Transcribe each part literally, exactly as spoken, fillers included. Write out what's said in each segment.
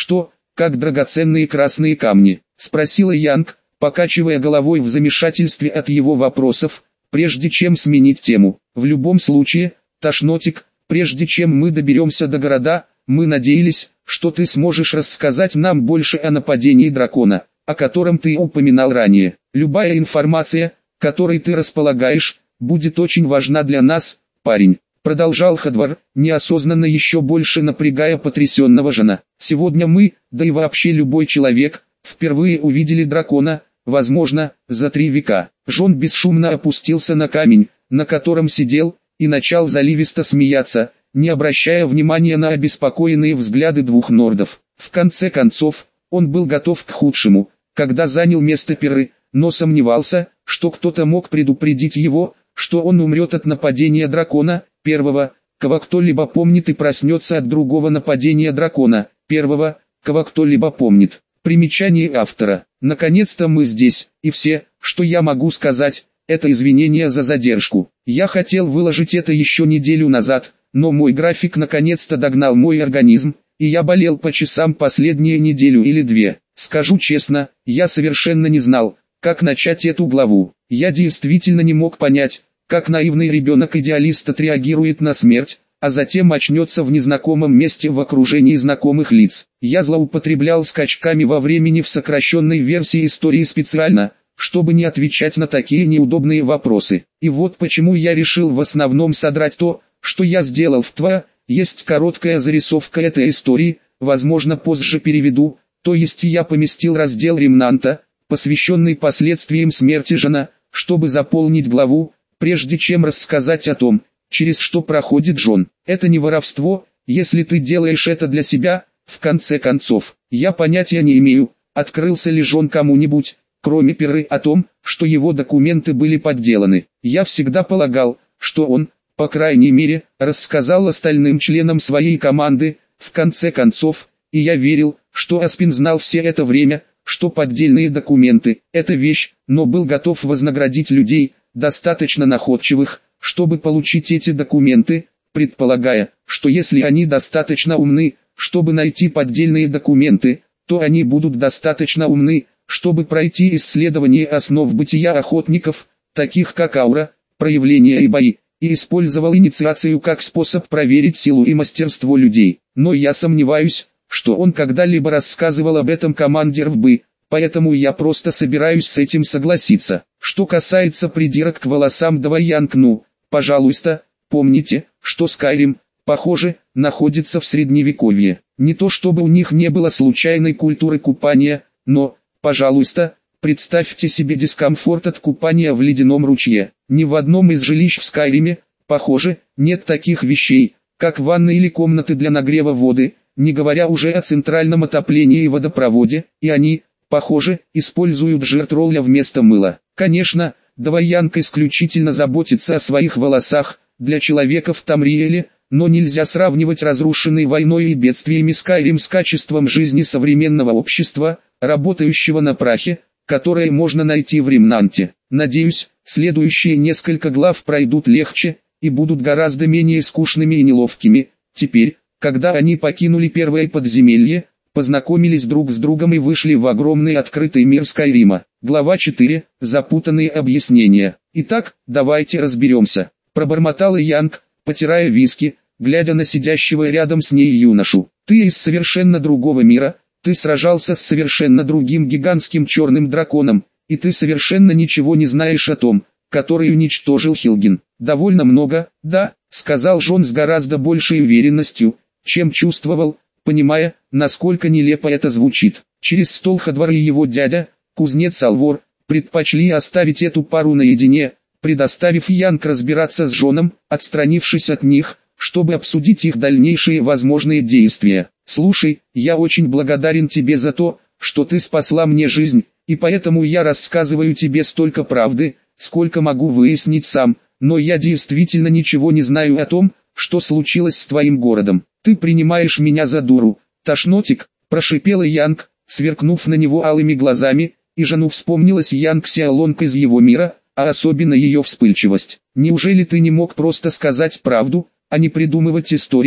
«Что, как драгоценные красные камни?» – спросила Янг, покачивая головой в замешательстве от его вопросов, прежде чем сменить тему. «В любом случае, Тошнотик, прежде чем мы доберемся до города, мы надеялись, что ты сможешь рассказать нам больше о нападении дракона, о котором ты упоминал ранее. Любая информация, которой ты располагаешь, будет очень важна для нас, парень», — продолжал Хадвар, неосознанно еще больше напрягая потрясенного Жона. «Сегодня мы, да и вообще любой человек, впервые увидели дракона, возможно, за три века». Жон бесшумно опустился на камень, на котором сидел, и начал заливисто смеяться, не обращая внимания на обеспокоенные взгляды двух нордов. В конце концов, он был готов к худшему, когда занял место Перы, но сомневался, что кто-то мог предупредить его, что он умрет от нападения дракона, первого, кого кто-либо помнит, и проснется от другого нападения дракона, первого, кого кто-либо помнит. Примечание автора. Наконец-то мы здесь, и все, что я могу сказать, это извинения за задержку. Я хотел выложить это еще неделю назад, но мой график наконец-то догнал мой организм, и я болел по часам последние неделю или две. Скажу честно, я совершенно не знал, как начать эту главу. Я действительно не мог понять, как наивный ребенок-идеалист отреагирует на смерть, а затем очнется в незнакомом месте в окружении знакомых лиц. Я злоупотреблял скачками во времени в сокращенной версии истории специально, чтобы не отвечать на такие неудобные вопросы. И вот почему я решил в основном содрать то, что я сделал в ТВА. Есть короткая зарисовка этой истории, возможно позже переведу, то есть я поместил раздел Ремнанта, посвященный последствиям смерти Жона, чтобы заполнить главу, прежде чем рассказать о том, через что проходит Жон. Это не воровство, если ты делаешь это для себя. В конце концов, я понятия не имею, открылся ли Жон кому-нибудь, кроме Перы, о том, что его документы были подделаны. Я всегда полагал, что он, по крайней мере, рассказал остальным членам своей команды. В конце концов, и я верил, что Аспин знал все это время, что поддельные документы – это вещь, но был готов вознаградить людей, достаточно находчивых, чтобы получить эти документы, предполагая, что если они достаточно умны, чтобы найти поддельные документы, то они будут достаточно умны, чтобы пройти исследование основ бытия охотников, таких как аура, проявления и бои, и использовал инициацию как способ проверить силу и мастерство людей. Но я сомневаюсь, что он когда-либо рассказывал об этом команде РВБ, поэтому я просто собираюсь с этим согласиться. Что касается придирок к волосам Давайянг, ну, пожалуйста, помните, что Скайрим, похоже, находится в средневековье. Не то чтобы у них не было случайной культуры купания, но, пожалуйста, представьте себе дискомфорт от купания в ледяном ручье. Ни в одном из жилищ в Скайриме, похоже, нет таких вещей, как ванны или комнаты для нагрева воды, не говоря уже о центральном отоплении и водопроводе, и они, похоже, используют жир тролля вместо мыла. Конечно, Давайянг исключительно заботится о своих волосах, для человека в Тамриэле, но нельзя сравнивать разрушенный войной и бедствиями Скайрим с качеством жизни современного общества, работающего на прахе, которое можно найти в Ремнанте. Надеюсь, следующие несколько глав пройдут легче, и будут гораздо менее скучными и неловкими. Теперь, когда они покинули первое подземелье, познакомились друг с другом и вышли в огромный открытый мир Скайрима. Глава четыре. Запутанные объяснения. Итак, давайте разберемся. Пробормотала Янг, потирая виски, глядя на сидящего рядом с ней юношу. Ты из совершенно другого мира, ты сражался с совершенно другим гигантским черным драконом, и ты совершенно ничего не знаешь о том, который уничтожил Хилгин. Довольно много, да, сказал Жон с гораздо большей уверенностью, чем чувствовал, понимая, насколько нелепо это звучит. Через стол Хадвар и его дядя, кузнец Алвор, предпочли оставить эту пару наедине, предоставив Янг разбираться с Жоном, отстранившись от них, чтобы обсудить их дальнейшие возможные действия. «Слушай, я очень благодарен тебе за то, что ты спасла мне жизнь, и поэтому я рассказываю тебе столько правды, сколько могу выяснить сам, но я действительно ничего не знаю о том, что случилось с твоим городом. Ты принимаешь меня за дуру, Тошнотик», – прошипела Янг, сверкнув на него алыми глазами, и Жону вспомнилась Янг Сяолонг из его мира, а особенно ее вспыльчивость. «Неужели ты не мог просто сказать правду, а не придумывать историю,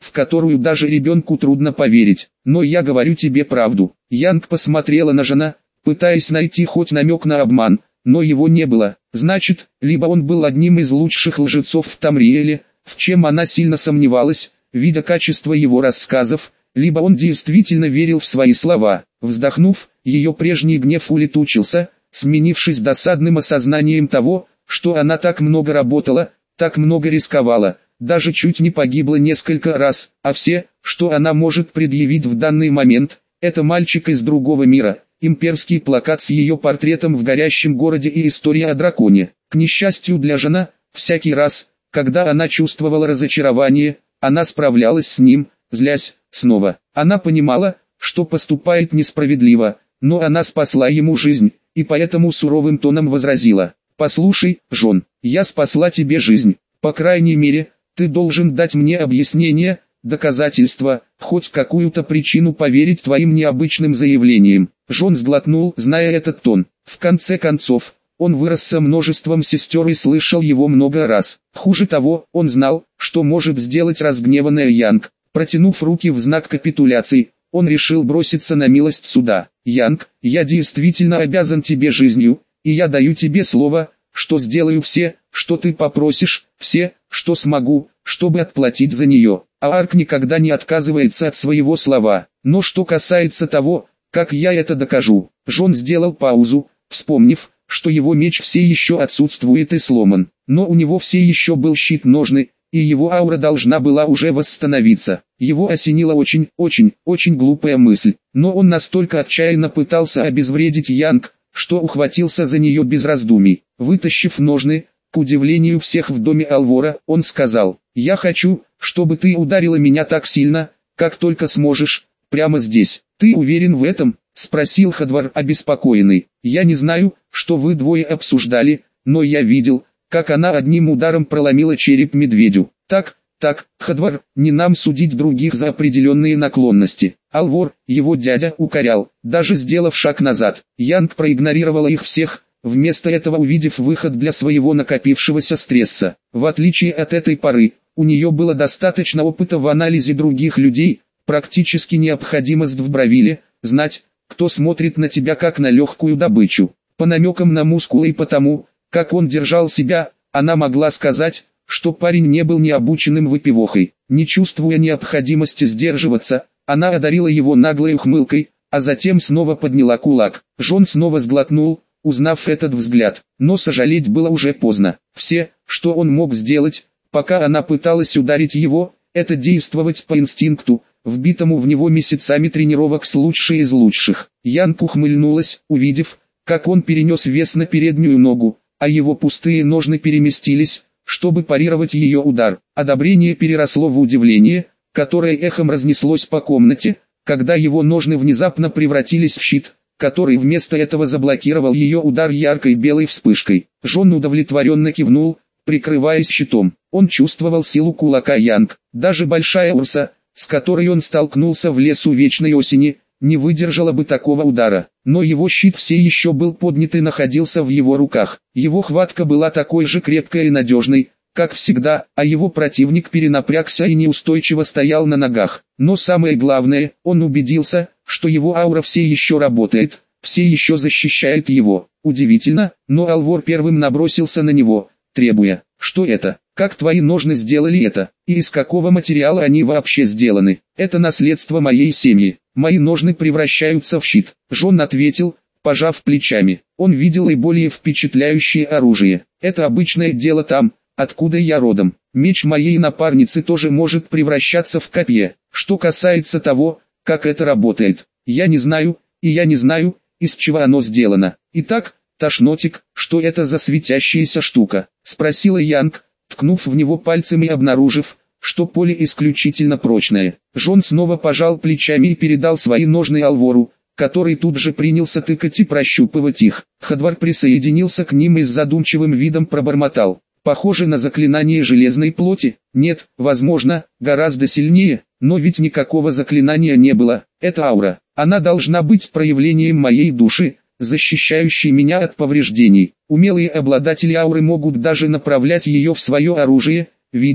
в которую даже ребенку трудно поверить. Но я говорю тебе правду. Янг посмотрела на Жана, пытаясь найти хоть намек на обман, но его не было. Значит, либо он был одним из лучших лжецов в Тамриэле, в чем она сильно сомневалась, видя качество его рассказов, либо он действительно верил в свои слова. Вздохнув, ее прежний гнев улетучился, сменившись досадным осознанием того, что она так много работала, так много рисковала, даже чуть не погибла несколько раз, а все, что она может предъявить в данный момент, это мальчик из другого мира, имперский плакат с ее портретом в горящем городе и история о драконе. К несчастью для Жана, всякий раз, когда она чувствовала разочарование, она справлялась с ним, злясь, снова. Она понимала, что поступает несправедливо, но она спасла ему жизнь, и поэтому суровым тоном возразила: «Послушай, Жон, я спасла тебе жизнь, по крайней мере, ты должен дать мне объяснение, доказательства, хоть какую-то причину поверить твоим необычным заявлениям». Жон сглотнул, зная этот тон. В конце концов, он вырос со множеством сестер и слышал его много раз. Хуже того, он знал, что может сделать разгневанная Янг. Протянув руки в знак капитуляции, он решил броситься на милость суда. «Янг, я действительно обязан тебе жизнью, и я даю тебе слово, что сделаю все, что ты попросишь, все, что смогу, чтобы отплатить за нее». А Арк никогда не отказывается от своего слова. Но что касается того, как я это докажу, Жон сделал паузу, вспомнив, что его меч все еще отсутствует и сломан, но у него все еще был щит-ножны, и его аура должна была уже восстановиться. Его осенила очень, очень, очень глупая мысль, но он настолько отчаянно пытался обезвредить Янг, что ухватился за нее без раздумий. Вытащив ножны, к удивлению всех в доме Алвора, он сказал: «Я хочу, чтобы ты ударила меня так сильно, как только сможешь, прямо здесь». «Ты уверен в этом?» — спросил Хадвар обеспокоенный. «Я не знаю, что вы двое обсуждали, но я видел, как она одним ударом проломила череп медведю». «Так, так, Хадвар, не нам судить других за определенные наклонности». Алвор, его дядя, укорял, даже сделав шаг назад. Янг проигнорировала их всех, вместо этого увидев выход для своего накопившегося стресса. В отличие от этой поры, у нее было достаточно опыта в анализе других людей, практически необходимость в Бравиле, знать, кто смотрит на тебя как на легкую добычу. По намекам на мускулы и потому, как он держал себя, она могла сказать, что парень не был необученным выпивохой. Не чувствуя необходимости сдерживаться, она одарила его наглой ухмылкой, а затем снова подняла кулак. Жон снова сглотнул, узнав этот взгляд, но сожалеть было уже поздно. Все, что он мог сделать, пока она пыталась ударить его, это действовать по инстинкту, вбитому в него месяцами тренировок с лучшей из лучших. Янг ухмыльнулась, увидев, как он перенес вес на переднюю ногу, а его пустые ножны переместились, чтобы парировать ее удар. Одобрение переросло в удивление, которое эхом разнеслось по комнате, когда его ножны внезапно превратились в щит, который вместо этого заблокировал ее удар яркой белой вспышкой. Жон удовлетворенно кивнул, прикрываясь щитом. Он чувствовал силу кулака Янг. Даже большая Урса, с которой он столкнулся в лесу вечной осени, не выдержала бы такого удара. Но его щит все еще был поднят и находился в его руках. Его хватка была такой же крепкой и надежной, как всегда, а его противник перенапрягся и неустойчиво стоял на ногах. Но самое главное, он убедился, что его аура все еще работает, все еще защищает его. Удивительно, но Алвор первым набросился на него, требуя: «Что это? Как твои ножны сделали это? И из какого материала они вообще сделаны? Это наследство моей семьи. Мои ножны превращаются в щит». Жон ответил, пожав плечами. Он видел и более впечатляющее оружие. «Это обычное дело там, откуда я родом. Меч моей напарницы тоже может превращаться в копье. Что касается того, как это работает, я не знаю, и я не знаю, из чего оно сделано. Итак, Тошнотик, что это за светящаяся штука?» — спросила Янг, ткнув в него пальцем и обнаружив, что поле исключительно прочное. Жон снова пожал плечами и передал свои ножны Алвору, который тут же принялся тыкать и прощупывать их. Хадвар присоединился к ним и с задумчивым видом пробормотал: «Похоже на заклинание железной плоти. Нет, возможно, гораздо сильнее, но ведь никакого заклинания не было. Это аура. Она должна быть проявлением моей души, защищающей меня от повреждений. Умелые обладатели ауры могут даже направлять ее в свое оружие, видимо,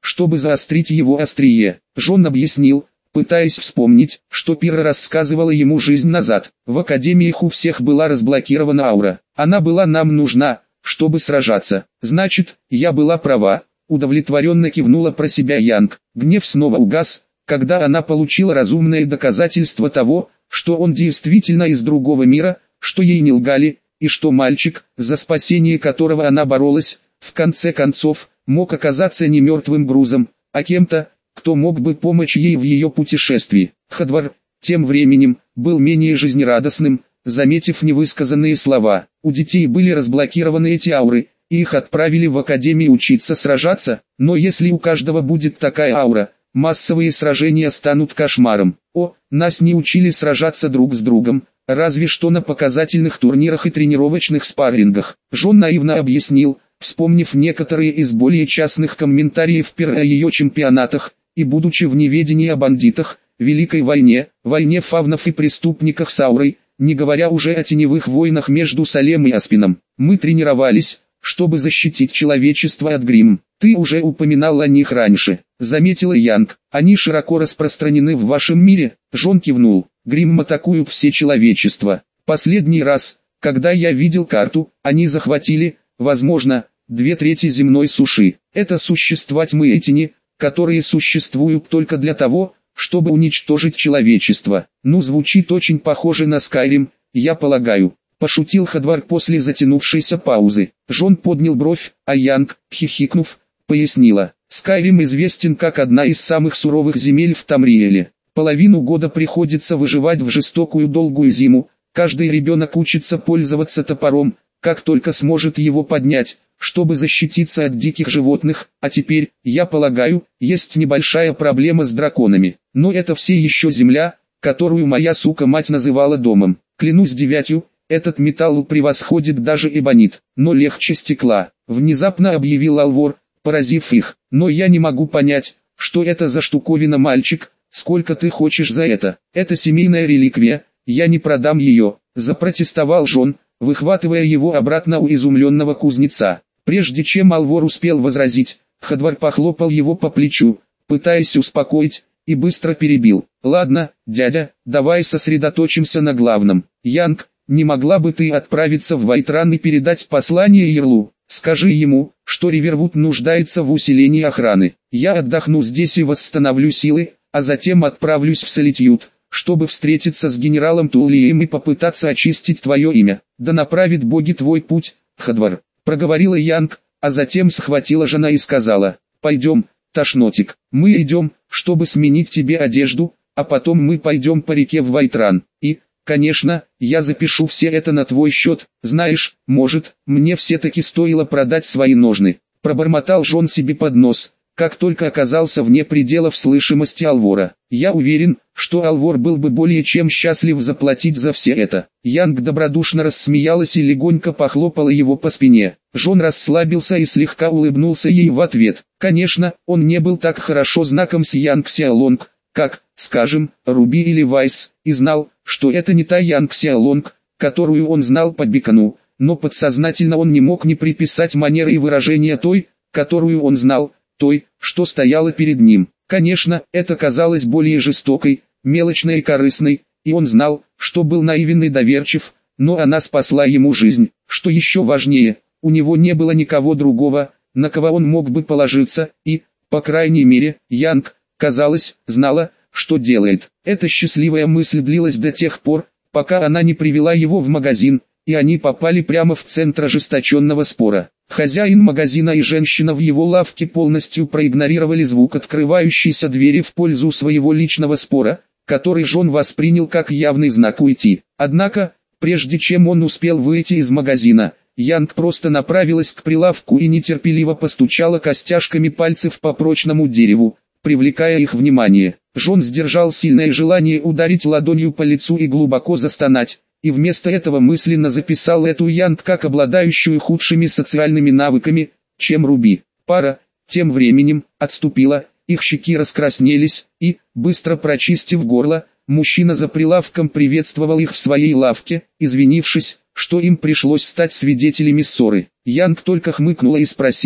чтобы заострить его острие. Джон объяснил, пытаясь вспомнить, что Пира рассказывала ему жизнь назад. В академиях у всех была разблокирована аура. Она была нам нужна, чтобы сражаться. Значит, я была права. Удовлетворенно кивнула про себя Янг. Гнев снова угас, когда она получила разумное доказательство того, что он действительно из другого мира, что ей не лгали, и что мальчик, за спасение которого она боролась, в конце концов, мог оказаться не мертвым грузом, а кем-то, кто мог бы помочь ей в ее путешествии. Хадвар, тем временем, был менее жизнерадостным, заметив невысказанные слова. У детей были разблокированы эти ауры, и их отправили в академию учиться сражаться, но если у каждого будет такая аура, массовые сражения станут кошмаром. О, нас не учили сражаться друг с другом, разве что на показательных турнирах и тренировочных спаррингах. Джон наивно объяснил, вспомнив некоторые из более частных комментариев Пира о ее чемпионатах, и будучи в неведении о бандитах, Великой войне, войне фавнов и преступниках с аурой, не говоря уже о теневых войнах между Салем и Аспином. Мы тренировались, чтобы защитить человечество от грим. Ты уже упоминал о них раньше, заметила Янг. Они широко распространены в вашем мире. Джон кивнул. Грим атакуют все человечество. Последний раз, когда я видел карту, они захватили, возможно, две трети земной суши. Это существа тьмы и тени, которые существуют только для того, чтобы уничтожить человечество. Ну, звучит очень похоже на Скайрим, я полагаю. Пошутил Хадвар после затянувшейся паузы. Джон поднял бровь, а Янг, хихикнув, пояснила. Скайрим известен как одна из самых суровых земель в Тамриэле. Половину года приходится выживать в жестокую долгую зиму. Каждый ребенок учится пользоваться топором, как только сможет его поднять, чтобы защититься от диких животных. А теперь, я полагаю, есть небольшая проблема с драконами. Но это все еще земля, которую моя сука-мать называла домом. Клянусь девятью, этот металл превосходит даже эбонит, но легче стекла. Внезапно объявил Алвор, поразив их. Но я не могу понять, что это за штуковина, мальчик, сколько ты хочешь за это? Это семейная реликвия, я не продам ее, запротестовал Джон, выхватывая его обратно у изумленного кузнеца. Прежде чем Алвор успел возразить, Хадвар похлопал его по плечу, пытаясь успокоить, и быстро перебил. Ладно, дядя, давай сосредоточимся на главном. Янг, не могла бы ты отправиться в Вайтран и передать послание Ярлу? Скажи ему, что Ривервуд нуждается в усилении охраны. Я отдохну здесь и восстановлю силы, а затем отправлюсь в Солитьюд, чтобы встретиться с генералом Туллием и попытаться очистить твое имя. Да направит боги твой путь, Хадвар, проговорила Янг, а затем схватила жена и сказала, пойдем, тошнотик, мы идем, чтобы сменить тебе одежду, а потом мы пойдем по реке в Вайтран, и, конечно, я запишу все это на твой счет, знаешь, может, мне все-таки стоило продать свои ножны, пробормотал Джон себе под нос, как только оказался вне пределов слышимости Алвора. Я уверен, что Алвор был бы более чем счастлив заплатить за все это. Янг добродушно рассмеялась и легонько похлопала его по спине. Джон расслабился и слегка улыбнулся ей в ответ. Конечно, он не был так хорошо знаком с Янг Сяолонг, как, скажем, Руби или Вайс, и знал, что это не та Янг Сяолонг, которую он знал по Бикону, но подсознательно он не мог не приписать манеры и выражения той, которую он знал, той, что стояла перед ним. Конечно, это казалось более жестокой, мелочной и корыстной, и он знал, что был наивен и доверчив, но она спасла ему жизнь. Что еще важнее, у него не было никого другого, на кого он мог бы положиться, и, по крайней мере, Янг, казалось, знала, что делает. Эта счастливая мысль длилась до тех пор, пока она не привела его в магазин, и они попали прямо в центр ожесточенного спора. Хозяин магазина и женщина в его лавке полностью проигнорировали звук открывающейся двери в пользу своего личного спора, который Джон воспринял как явный знак уйти. Однако, прежде чем он успел выйти из магазина, Янг просто направилась к прилавку и нетерпеливо постучала костяшками пальцев по прочному дереву, привлекая их внимание. Джон сдержал сильное желание ударить ладонью по лицу и глубоко застонать, и вместо этого мысленно записал эту Янг как обладающую худшими социальными навыками, чем Руби. Пара, тем временем, отступила, их щеки раскраснелись, и, быстро прочистив горло, мужчина за прилавком приветствовал их в своей лавке, извинившись, что им пришлось стать свидетелями ссоры. Янг только хмыкнула и спросила,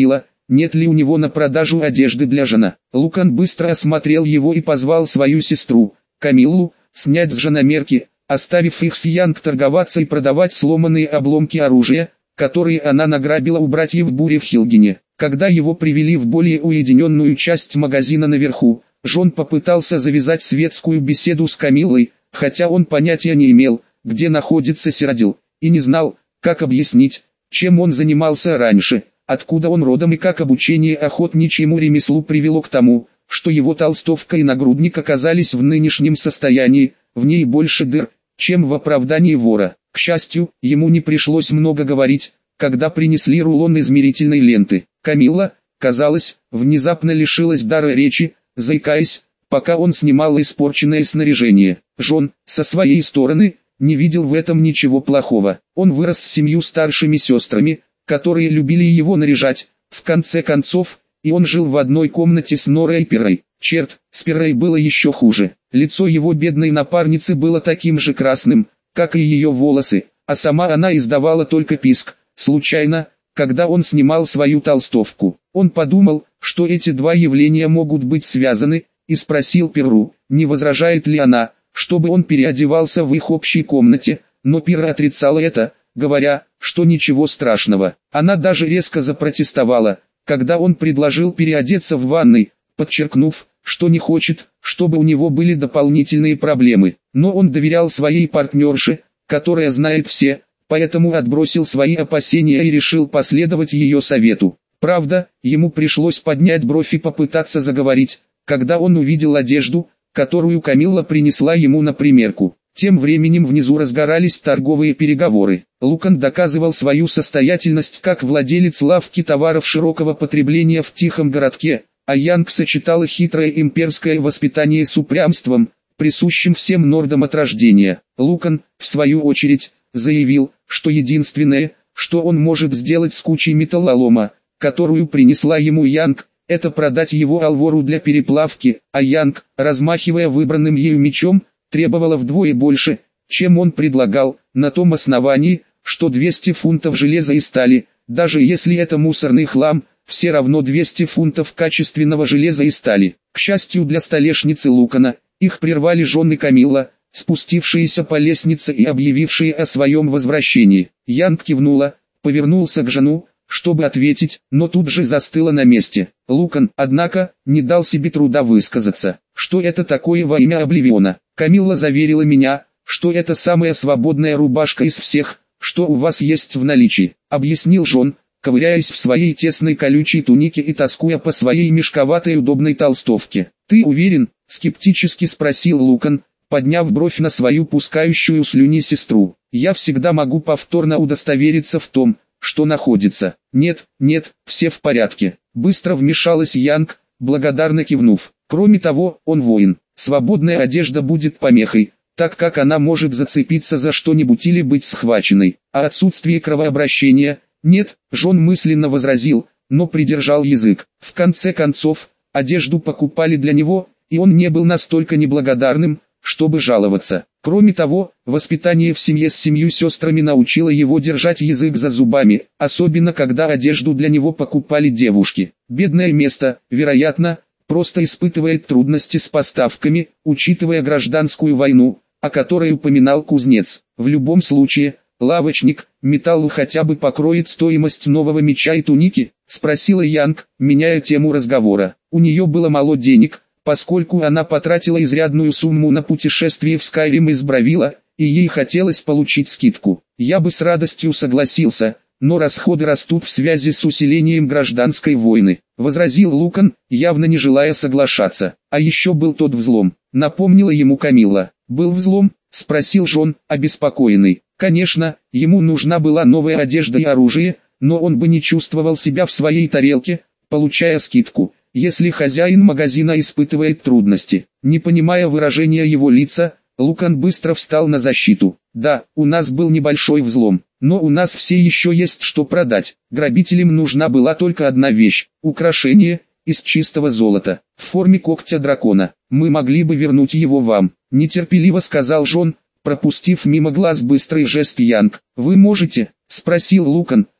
нет ли у него на продажу одежды для жена. Лукан быстро осмотрел его и позвал свою сестру, Камиллу, снять с женомерки, оставив их с Янг торговаться и продавать сломанные обломки оружия, которые она награбила у братьев Бури в Хилгене. Когда его привели в более уединенную часть магазина наверху, Джон попытался завязать светскую беседу с Камиллой, хотя он понятия не имел, где находится Сиродил, и не знал, как объяснить, чем он занимался раньше, откуда он родом и как обучение охотничьему ремеслу привело к тому, что его толстовка и нагрудник оказались в нынешнем состоянии, в ней больше дыр, чем в оправдании вора. К счастью, ему не пришлось много говорить, когда принесли рулон измерительной ленты. Камилла, казалось, внезапно лишилась дара речи, заикаясь, пока он снимал испорченное снаряжение. Джон, со своей стороны, не видел в этом ничего плохого. Он вырос с семью старшими сестрами, которые любили его наряжать, в конце концов, и он жил в одной комнате с Норой и Пирой. Черт, с Пирой было еще хуже. Лицо его бедной напарницы было таким же красным, как и ее волосы, а сама она издавала только писк. Случайно, когда он снимал свою толстовку, он подумал, что эти два явления могут быть связаны, и спросил Пиру, не возражает ли она, чтобы он переодевался в их общей комнате, но Пира отрицала это, говоря, что ничего страшного. Она даже резко запротестовала, когда он предложил переодеться в ванной, подчеркнув, что не хочет, чтобы у него были дополнительные проблемы. Но он доверял своей партнерше, которая знает все, поэтому отбросил свои опасения и решил последовать ее совету. Правда, ему пришлось поднять бровь и попытаться заговорить, когда он увидел одежду, которую Камилла принесла ему на примерку. Тем временем внизу разгорались торговые переговоры. Лукан доказывал свою состоятельность как владелец лавки товаров широкого потребления в тихом городке, а Янг сочетала хитрое имперское воспитание с упрямством, присущим всем нордам от рождения. Лукан, в свою очередь, заявил, что единственное, что он может сделать с кучей металлолома, которую принесла ему Янг, это продать его Алвору для переплавки, а Янг, размахивая выбранным ею мечом, требовала вдвое больше, чем он предлагал, на том основании, что двести фунтов железа и стали, даже если это мусорный хлам, все равно двести фунтов качественного железа и стали. К счастью для столешницы Лукана, их прервали жены Камилла, спустившиеся по лестнице и объявившие о своем возвращении. Янг кивнула, повернулся к жену, чтобы ответить, но тут же застыла на месте. Лукан, однако, не дал себе труда высказаться, что это такое во имя Обливиона. Камилла заверила меня, что это самая свободная рубашка из всех, что у вас есть в наличии, объяснил Джон, ковыряясь в своей тесной колючей тунике и тоскуя по своей мешковатой удобной толстовке. «Ты уверен?» — скептически спросил Лукан, подняв бровь на свою пускающую слюни сестру. «Я всегда могу повторно удостовериться в том, что находится». «Нет, нет, все в порядке», — быстро вмешалась Янг, благодарно кивнув. «Кроме того, он воин. Свободная одежда будет помехой, так как она может зацепиться за что-нибудь или быть схваченной. А отсутствие кровообращения, нет», — Джон мысленно возразил, но придержал язык. В конце концов, одежду покупали для него, и он не был настолько неблагодарным, чтобы жаловаться. Кроме того, воспитание в семье с семью сестрами научило его держать язык за зубами, особенно когда одежду для него покупали девушки. Бедное место, вероятно, просто испытывает трудности с поставками, учитывая гражданскую войну, о которой упоминал кузнец. В любом случае, лавочник, металлу хотя бы покроет стоимость нового меча и туники, спросила Янг, меняя тему разговора. У нее было мало денег, поскольку она потратила изрядную сумму на путешествие в Скайрим из Бравила, и ей хотелось получить скидку. Я бы с радостью согласился, но расходы растут в связи с усилением гражданской войны, возразил Лукан, явно не желая соглашаться. А еще был тот взлом, напомнила ему Камилла. Был взлом? Спросил Джон, обеспокоенный. Конечно, ему нужна была новая одежда и оружие, но он бы не чувствовал себя в своей тарелке, получая скидку, если хозяин магазина испытывает трудности. Не понимая выражения его лица, Лукан быстро встал на защиту. Да, у нас был небольшой взлом, но у нас все еще есть что продать. Грабителям нужна была только одна вещь – украшение из чистого золота, в форме когтя дракона. Мы могли бы вернуть его вам, нетерпеливо сказал Джон, пропустив мимо глаз быстрый жест Янг. «Вы можете?» – спросил Лукан,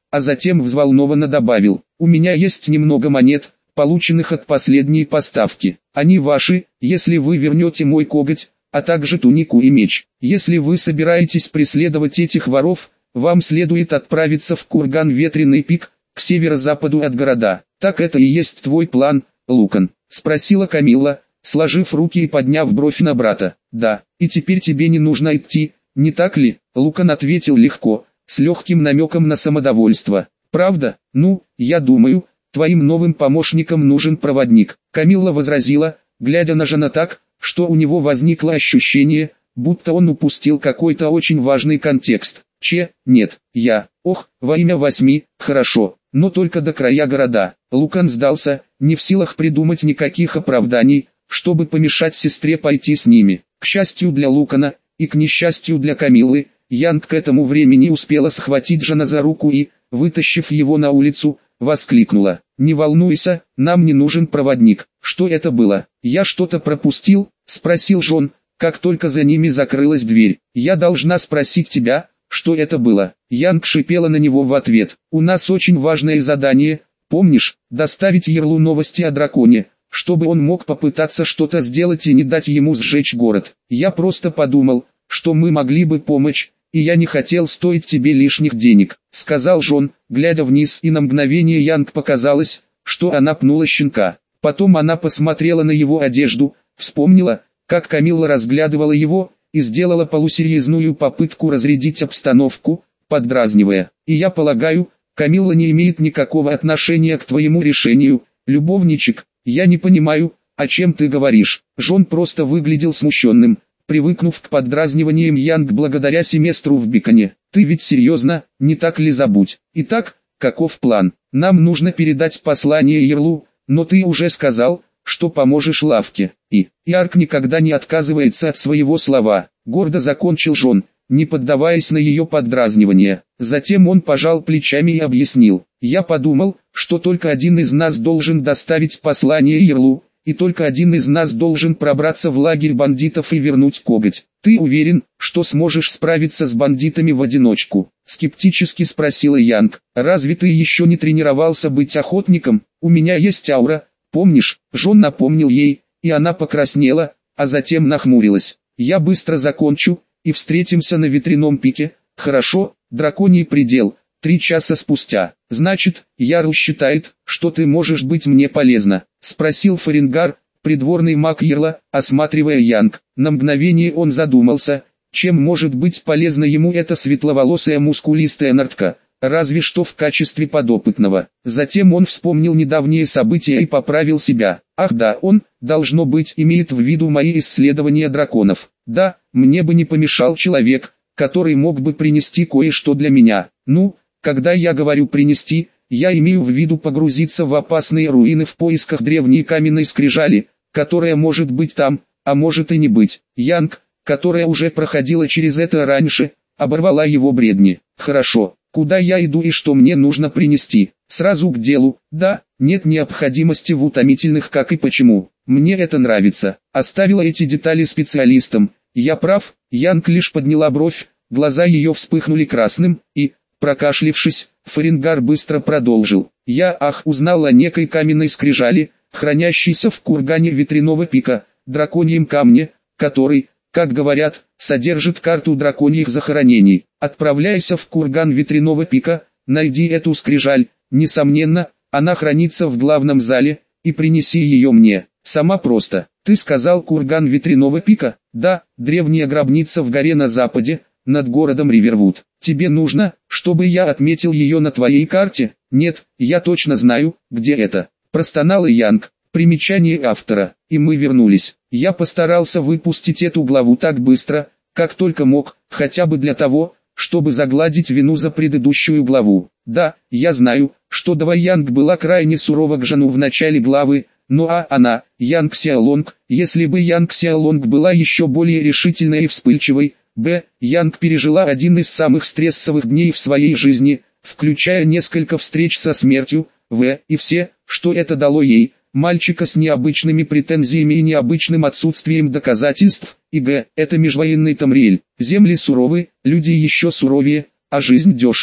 а затем взволнованно добавил: «У меня есть немного монет, полученных от последней поставки. Они ваши, если вы вернете мой коготь, а также тунику и меч. Если вы собираетесь преследовать этих воров, вам следует отправиться в курган Ветреный пик, к северо-западу от города». «Так это и есть твой план, Лукан?» — спросила Камилла, сложив руки и подняв бровь на брата. «Да, и теперь тебе не нужно идти, не так ли?» Лукан ответил легко, с легким намеком на самодовольство. «Правда? Ну, я думаю, твоим новым помощникам нужен проводник». Камилла возразила, глядя на Жана так, что у него возникло ощущение, будто он упустил какой-то очень важный контекст. «Че, нет, я, ох, во имя восьми, хорошо, но только до края города». Лукан сдался, не в силах придумать никаких оправданий, чтобы помешать сестре пойти с ними. К счастью для Лукана, и к несчастью для Камиллы, Янг к этому времени успела схватить Жана за руку и, вытащив его на улицу, воскликнула: «Не волнуйся, нам не нужен проводник». «Что это было? Я что-то пропустил?» — спросил Жон, как только за ними закрылась дверь. «Я должна спросить тебя, что это было?» Янг шипела на него в ответ: «У нас очень важное задание, помнишь, доставить Ярлу новости о драконе, чтобы он мог попытаться что-то сделать и не дать ему сжечь город. Я просто подумал, что мы могли бы помочь, и я не хотел стоить тебе лишних денег», — сказал Жон, глядя вниз, и на мгновение Янг показалось, что она пнула щенка. Потом она посмотрела на его одежду, вспомнила, как Камилла разглядывала его, и сделала полусерьезную попытку разрядить обстановку, поддразнивая: «И я полагаю, Камилла не имеет никакого отношения к твоему решению, любовничек. Я не понимаю, о чем ты говоришь». Жон просто выглядел смущенным, привыкнув к поддразниваниям Янг благодаря семестру в Биконе. «Ты ведь серьезно, не так ли? Забудь. Итак, каков план? Нам нужно передать послание Ярлу, но ты уже сказал, что поможешь Лавке. И Ярк никогда не отказывается от своего слова», — гордо закончил Жон, не поддаваясь на ее поддразнивание. Затем он пожал плечами и объяснил: «Я подумал, что только один из нас должен доставить послание Ярлу, и только один из нас должен пробраться в лагерь бандитов и вернуть коготь. Ты уверен, что сможешь справиться с бандитами в одиночку?» — скептически спросила Янг. «Разве ты еще не тренировался быть охотником? У меня есть аура, помнишь?» Жон напомнил ей, и она покраснела, а затем нахмурилась. «Я быстро закончу, и встретимся на Ветреном пике, хорошо?» «Драконий предел». Три часа спустя. «Значит, Ярл считает, что ты можешь быть мне полезна?» — спросил Фаренгар, придворный маг Ярла, осматривая Янг. На мгновение он задумался, чем может быть полезна ему эта светловолосая мускулистая нордка, разве что в качестве подопытного. Затем он вспомнил недавние события и поправил себя. «Ах да, он, должно быть, имеет в виду мои исследования драконов. Да, мне бы не помешал человек, который мог бы принести кое-что для меня. Ну, когда я говорю «принести», я имею в виду погрузиться в опасные руины в поисках древней каменной скрижали, которая может быть там, а может и не быть». Янг, которая уже проходила через это раньше, оборвала его бредни. «Хорошо, куда я иду и что мне нужно принести?» «Сразу к делу. Да, нет необходимости в утомительных как и почему. Мне это нравится». Оставила эти детали специалистам. «Я прав?» Янг лишь подняла бровь, глаза ее вспыхнули красным, и, прокашлившись, Фаренгар быстро продолжил: «Я, ах, узнал о некой каменной скрижали, хранящейся в кургане Ветреного пика, драконьем камне, который, как говорят, содержит карту драконьих захоронений. Отправляйся в курган Ветреного пика, найди эту скрижаль, несомненно, она хранится в главном зале, и принеси ее мне». «Сама просто. Ты сказал курган Ветреного пика?» «Да, древняя гробница в горе на западе, над городом Ривервуд. Тебе нужно, чтобы я отметил ее на твоей карте?» «Нет, я точно знаю, где это», — простонал Янг. Примечание автора. И мы вернулись. Я постарался выпустить эту главу так быстро, как только мог, хотя бы для того, чтобы загладить вину за предыдущую главу. Да, я знаю, что Дава Янг была крайне сурова к Жану в начале главы, ну а она, Янг Сяолонг, если бы Янг Сяолонг была еще более решительной и вспыльчивой, Б. Янг пережила один из самых стрессовых дней в своей жизни, включая несколько встреч со смертью, В. И все, что это дало ей, мальчика с необычными претензиями и необычным отсутствием доказательств, и Г. Это межвоенный Тамриэль. Земли суровы, люди еще суровее, а жизнь дешево.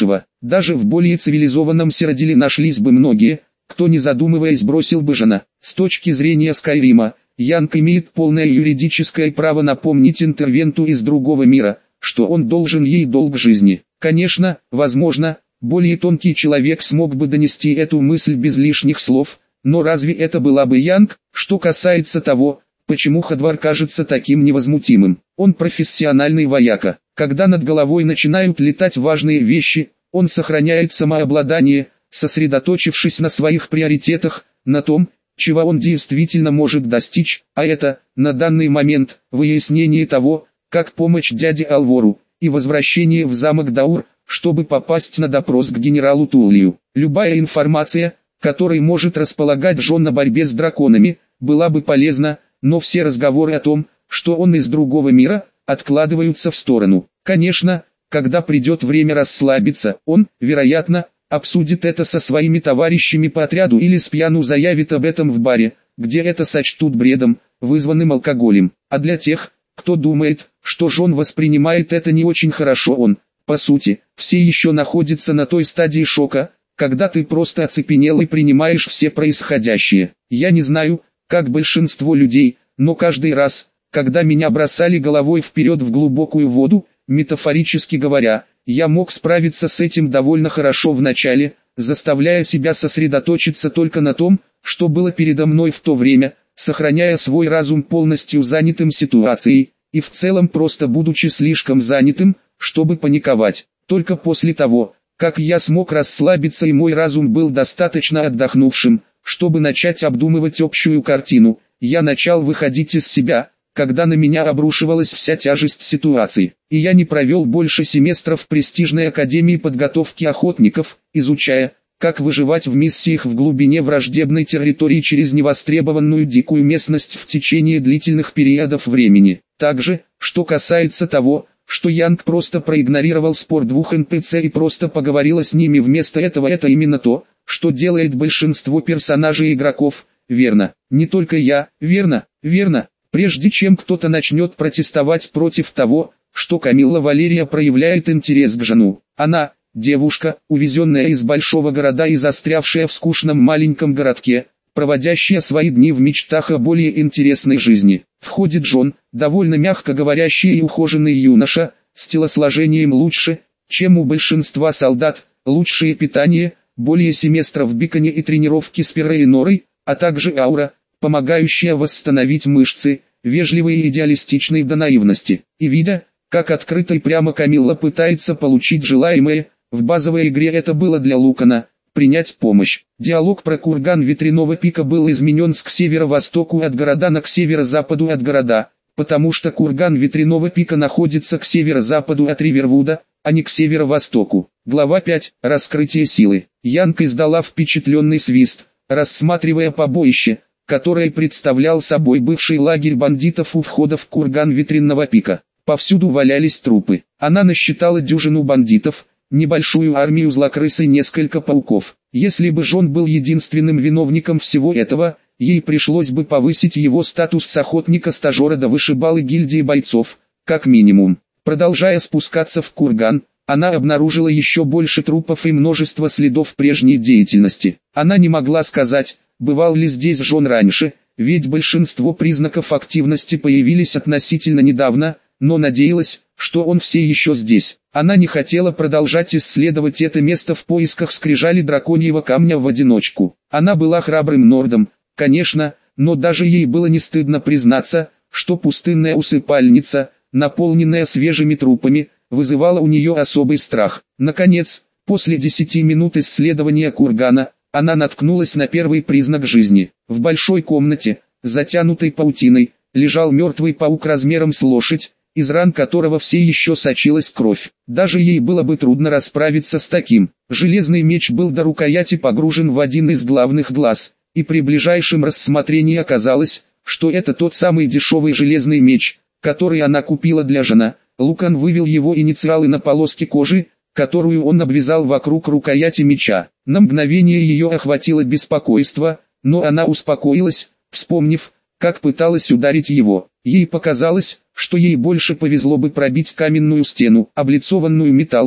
Даже в более цивилизованном Сиродиле нашлись бы многие, кто не задумываясь бросил бы жена. С точки зрения Скайрима, Янг имеет полное юридическое право напомнить интервенту из другого мира, что он должен ей долг жизни. Конечно, возможно, более тонкий человек смог бы донести эту мысль без лишних слов, но разве это была бы Янг? Что касается того, почему Хадвар кажется таким невозмутимым, он профессиональный вояка. Когда над головой начинают летать важные вещи, он сохраняет самообладание, сосредоточившись на своих приоритетах, на том, чего он действительно может достичь, а это, на данный момент, выяснение того, как помочь дяде Алвору, и возвращение в замок Даур, чтобы попасть на допрос к генералу Туллию. Любая информация, которой может располагать Джон о борьбе с драконами, была бы полезна, но все разговоры о том, что он из другого мира, откладываются в сторону. Конечно, когда придет время расслабиться, он, вероятно, обсудит это со своими товарищами по отряду или спьяну заявит об этом в баре, где это сочтут бредом, вызванным алкоголем. А для тех, кто думает, что Джон воспринимает это не очень хорошо, он, по сути, все еще находится на той стадии шока, когда ты просто оцепенел и принимаешь все происходящее. Я не знаю, как большинство людей, но каждый раз, когда меня бросали головой вперед в глубокую воду, метафорически говоря, я мог справиться с этим довольно хорошо в начале, заставляя себя сосредоточиться только на том, что было передо мной в то время, сохраняя свой разум полностью занятым ситуацией, и в целом просто будучи слишком занятым, чтобы паниковать. Только после того, как я смог расслабиться и мой разум был достаточно отдохнувшим, чтобы начать обдумывать общую картину, я начал выходить из себя, когда на меня обрушивалась вся тяжесть ситуации. И я не провел больше семестров в престижной академии подготовки охотников, изучая, как выживать в миссиях в глубине враждебной территории через невостребованную дикую местность в течение длительных периодов времени. Также, что касается того, что Янг просто проигнорировал спор двух эн пи си и просто поговорила с ними вместо этого, это именно то, что делает большинство персонажей и игроков, верно. Не только я, верно, верно. Прежде чем кто-то начнет протестовать против того, что Камилла Валерия проявляет интерес к Жану, она, девушка, увезенная из большого города и застрявшая в скучном маленьком городке, проводящая свои дни в мечтах о более интересной жизни. Входит Джон, довольно мягко говорящий и ухоженный юноша, с телосложением лучше, чем у большинства солдат, лучшее питание, более семестров в Биконе и тренировки с Перой и Норой, а также аура, помогающая восстановить мышцы, вежливый и идеалистичный до наивности. И видя, как открыто и прямо Камилла пытается получить желаемое, в базовой игре это было для Лукана, принять помощь. Диалог про курган Ветряного пика был изменен с к северо-востоку от города на к северо-западу от города, потому что курган Ветряного пика находится к северо-западу от Ривервуда, а не к северо-востоку. Глава пять. Раскрытие силы. Янг издала впечатленный свист, рассматривая побоище, которое представлял собой бывший лагерь бандитов у входа в курган Ветряного пика. Повсюду валялись трупы. Она насчитала дюжину бандитов, небольшую армию злокрыс и несколько пауков. Если бы Джон был единственным виновником всего этого, ей пришлось бы повысить его статус с охотника-стажера до вышибалы гильдии бойцов, как минимум. Продолжая спускаться в курган, она обнаружила еще больше трупов и множество следов прежней деятельности. Она не могла сказать, бывал ли здесь Джон раньше, ведь большинство признаков активности появились относительно недавно, но надеялась, что он все еще здесь. Она не хотела продолжать исследовать это место в поисках скрижали драконьего камня в одиночку. Она была храбрым нордом, конечно, но даже ей было не стыдно признаться, что пустынная усыпальница, наполненная свежими трупами, вызывала у нее особый страх. Наконец, после десяти минут исследования кургана, она наткнулась на первый признак жизни. В большой комнате, затянутой паутиной, лежал мертвый паук размером с лошадь, из ран которого все еще сочилась кровь. Даже ей было бы трудно расправиться с таким. Железный меч был до рукояти погружен в один из главных глаз, и при ближайшем рассмотрении оказалось, что это тот самый дешевый железный меч, который она купила для Жана. Лукан вывел его инициалы на полоске кожи, которую он обвязал вокруг рукояти меча. На мгновение ее охватило беспокойство, но она успокоилась, вспомнив, как пыталась ударить его. Ей показалось, что ей больше повезло бы пробить каменную стену, облицованную металлом,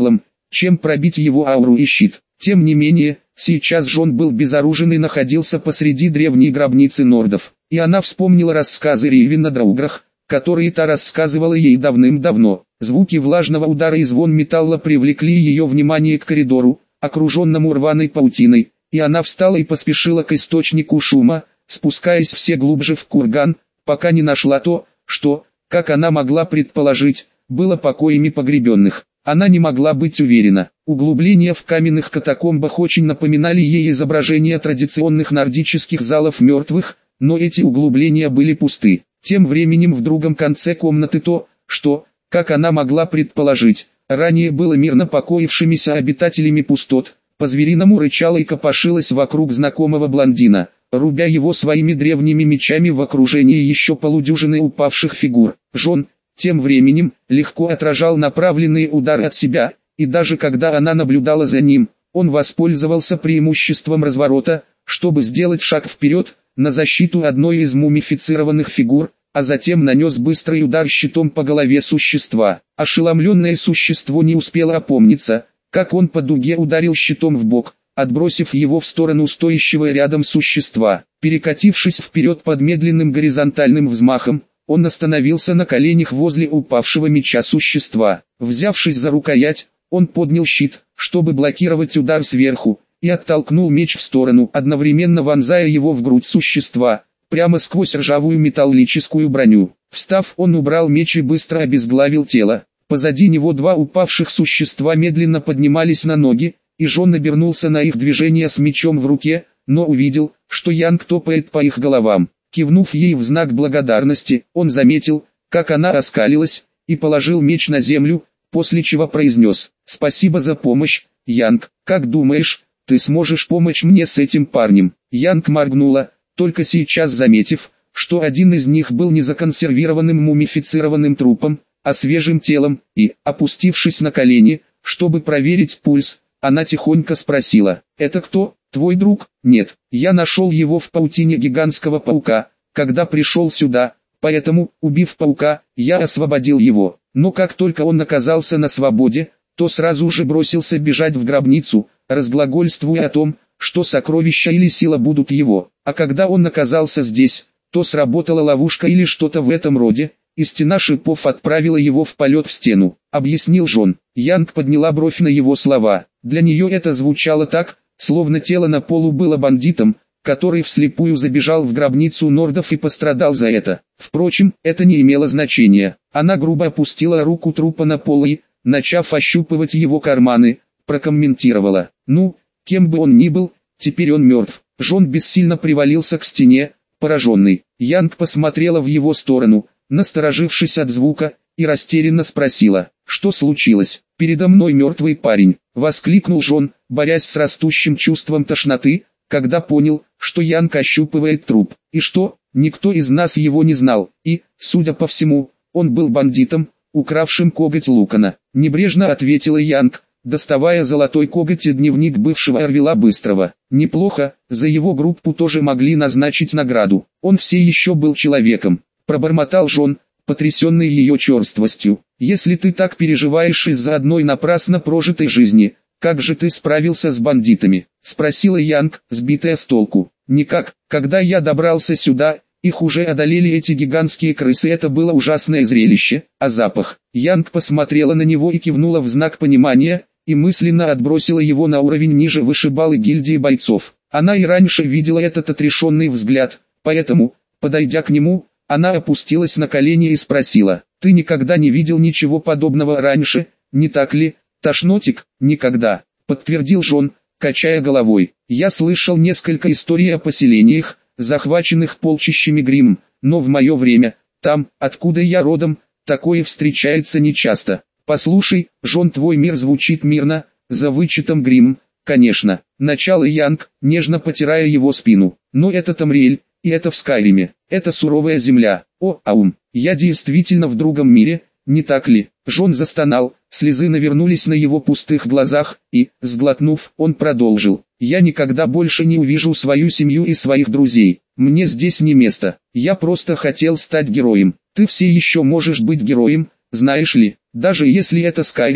чем пробить его ауру и щит. Тем не менее, сейчас Джон был безоружен и находился посреди древней гробницы нордов, и она вспомнила рассказы Ривен о драуграх, которые та рассказывала ей давным-давно. Звуки влажного удара и звон металла привлекли ее внимание к коридору, окруженному рваной паутиной, и она встала и поспешила к источнику шума, спускаясь все глубже в курган, пока не нашла то, что, как она могла предположить, было покоями погребенных. Она не могла быть уверена. Углубления в каменных катакомбах очень напоминали ей изображения традиционных нордических залов мертвых, но эти углубления были пусты. Тем временем в другом конце комнаты то, что, как она могла предположить, ранее было мирно покоившимися обитателями пустот, по-звериному рычала и копошилась вокруг знакомого блондина, рубя его своими древними мечами в окружении еще полудюжины упавших фигур. Джон, тем временем, легко отражал направленные удары от себя, и даже когда она наблюдала за ним, он воспользовался преимуществом разворота, чтобы сделать шаг вперед, на защиту одной из мумифицированных фигур, а затем нанес быстрый удар щитом по голове существа. Ошеломленное существо не успело опомниться, как он по дуге ударил щитом в бок, отбросив его в сторону стоящего рядом существа. Перекатившись вперед под медленным горизонтальным взмахом, он остановился на коленях возле упавшего меча существа. Взявшись за рукоять, он поднял щит, чтобы блокировать удар сверху, и оттолкнул меч в сторону, одновременно вонзая его в грудь существа, прямо сквозь ржавую металлическую броню. Встав, он убрал меч и быстро обезглавил тело. Позади него два упавших существа медленно поднимались на ноги, и Джон обернулся на их движение с мечом в руке, но увидел, что Янг топает по их головам. Кивнув ей в знак благодарности, он заметил, как она оскалилась, и положил меч на землю, после чего произнес: «Спасибо за помощь, Янг. Как думаешь, ты сможешь помочь мне с этим парнем?» Янг моргнула, только сейчас заметив, что один из них был не законсервированным мумифицированным трупом, а свежим телом, и, опустившись на колени, чтобы проверить пульс, она тихонько спросила: «Это кто, твой друг?» «Нет, я нашел его в паутине гигантского паука, когда пришел сюда, поэтому, убив паука, я освободил его. Но как только он оказался на свободе, то сразу же бросился бежать в гробницу, разглагольствуя о том, что сокровища или сила будут его. А когда он оказался здесь, то сработала ловушка или что-то в этом роде, и стена шипов отправила его в полет в стену», — объяснил Джон. Янг подняла бровь на его слова. Для нее это звучало так, словно тело на полу было бандитом, который вслепую забежал в гробницу нордов и пострадал за это. Впрочем, это не имело значения. Она грубо опустила руку трупа на пол и, начав ощупывать его карманы, прокомментировала: «Ну, кем бы он ни был, теперь он мертв». Джон бессильно привалился к стене, пораженный. Янг посмотрела в его сторону, насторожившись от звука, и растерянно спросила: «Что случилось?» «Передо мной мертвый парень», — воскликнул Джон, борясь с растущим чувством тошноты, когда понял, что Янг ощупывает труп. «И что, никто из нас его не знал, и, судя по всему, он был бандитом, укравшим коготь Лукана», — небрежно ответила Янг, доставая золотой коготь и дневник бывшего Орвела Быстрого. «Неплохо, за его группу тоже могли назначить награду. Он все еще был человеком», — пробормотал Джон, потрясенный ее черствостью. «Если ты так переживаешь из-за одной напрасно прожитой жизни, как же ты справился с бандитами?» — спросила Янг, сбитая с толку. «Никак. Когда я добрался сюда, их уже одолели эти гигантские крысы, это было ужасное зрелище, а запах...» Янг посмотрела на него и кивнула в знак понимания, и мысленно отбросила его на уровень ниже вышибалы гильдии бойцов. Она и раньше видела этот отрешенный взгляд, поэтому, подойдя к нему, она опустилась на колени и спросила: «Ты никогда не видел ничего подобного раньше, не так ли, Тошнотик?» «Никогда», — подтвердил Джон, качая головой. «Я слышал несколько историй о поселениях, захваченных полчищами Гримм, но в мое время, там, откуда я родом, такое встречается нечасто. Послушай, Джон, твой мир звучит мирно, за вычетом Гримм, конечно». Начало Янг, нежно потирая его спину. «Но это Тамриэль, и это в Скайриме, это суровая земля. О, аум, я действительно в другом мире, не так ли?» Джон застонал, слезы навернулись на его пустых глазах, и, сглотнув, он продолжил: «Я никогда больше не увижу свою семью и своих друзей. Мне здесь не место. Я просто хотел стать героем. Ты все еще можешь быть героем, знаешь ли, даже если это Скайрим,